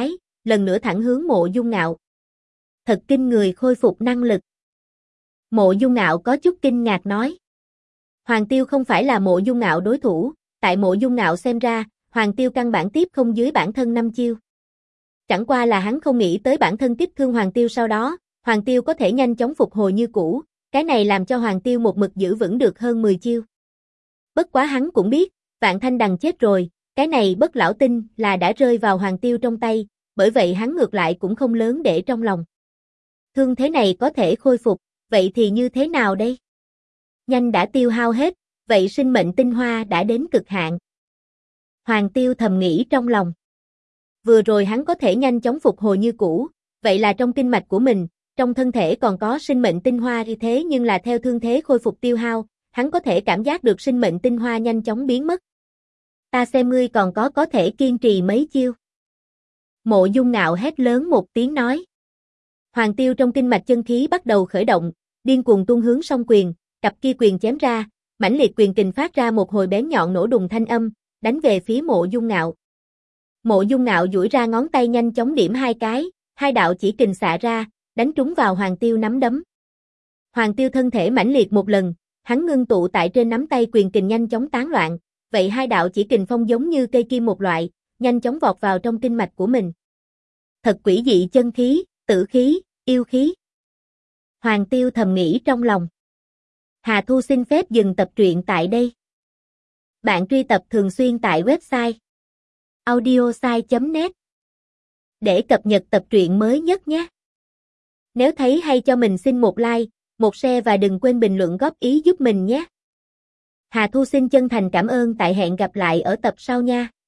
lần nữa thẳng hướng Mộ Dung Ngạo. Thật kinh người khôi phục năng lực. Mộ Dung Ngạo có chút kinh ngạc nói. Hoàng Tiêu không phải là Mộ Dung Ngạo đối thủ, tại Mộ Dung Ngạo xem ra, Hoàng Tiêu căn bản tiếp không dưới bản thân 5 chiêu. Chẳng qua là hắn không nghĩ tới bản thân kích thương Hoàng Tiêu sau đó, Hoàng Tiêu có thể nhanh chóng phục hồi như cũ, cái này làm cho Hoàng Tiêu một mực giữ vững được hơn 10 chiêu. Bất quá hắn cũng biết, Vạn Thanh Đằng chết rồi, cái này bất lão tinh là đã rơi vào Hoàng Tiêu trong tay, bởi vậy hắn ngược lại cũng không lớn để trong lòng. Thương thế này có thể khôi phục, vậy thì như thế nào đây? Nhanh đã tiêu hao hết, vậy sinh mệnh tinh hoa đã đến cực hạn. Hoàng Tiêu thầm nghĩ trong lòng. Vừa rồi hắn có thể nhanh chóng phục hồi như cũ, vậy là trong kinh mạch của mình, trong thân thể còn có sinh mệnh tinh hoa như thế nhưng là theo thương thế khôi phục tiêu hao, hắn có thể cảm giác được sinh mệnh tinh hoa nhanh chóng biến mất. Ta xem ngươi còn có thể kiên trì mấy chiêu. Mộ Dung Ngạo hét lớn một tiếng nói. Hoàng Tiêu trong kinh mạch chân khí bắt đầu khởi động, điên cuồng tung hướng song quyền, cặp kia quyền chém ra, mãnh liệt quyền kình phát ra một hồi bén nhọn nổ đùng thanh âm, đánh về phía Mộ Dung Ngạo. Mộ Dung Ngạo duỗi ra ngón tay nhanh chóng điểm hai cái, hai đạo chỉ kình xạ ra, đánh trúng vào Hoàng Tiêu nắm đấm. Hoàng Tiêu thân thể mãnh liệt một lần, hắn ngưng tụ tại trên nắm tay quyền kình nhanh chóng tán loạn, vậy hai đạo chỉ kình phong giống như cây kim một loại, nhanh chóng vọt vào trong kinh mạch của mình. Thật quỷ dị chân khí, tử khí, yêu khí. Hoàng Tiêu thầm nghĩ trong lòng. Hà Thu xin phép dừng tập truyện tại đây. Bạn truy tập thường xuyên tại website audiosai.net để cập nhật tập truyện mới nhất nhé. Nếu thấy hay cho mình xin một like, một share và đừng quên bình luận góp ý giúp mình nhé. Hà Thu xin chân thành cảm ơn, tại hẹn gặp lại ở tập sau nha.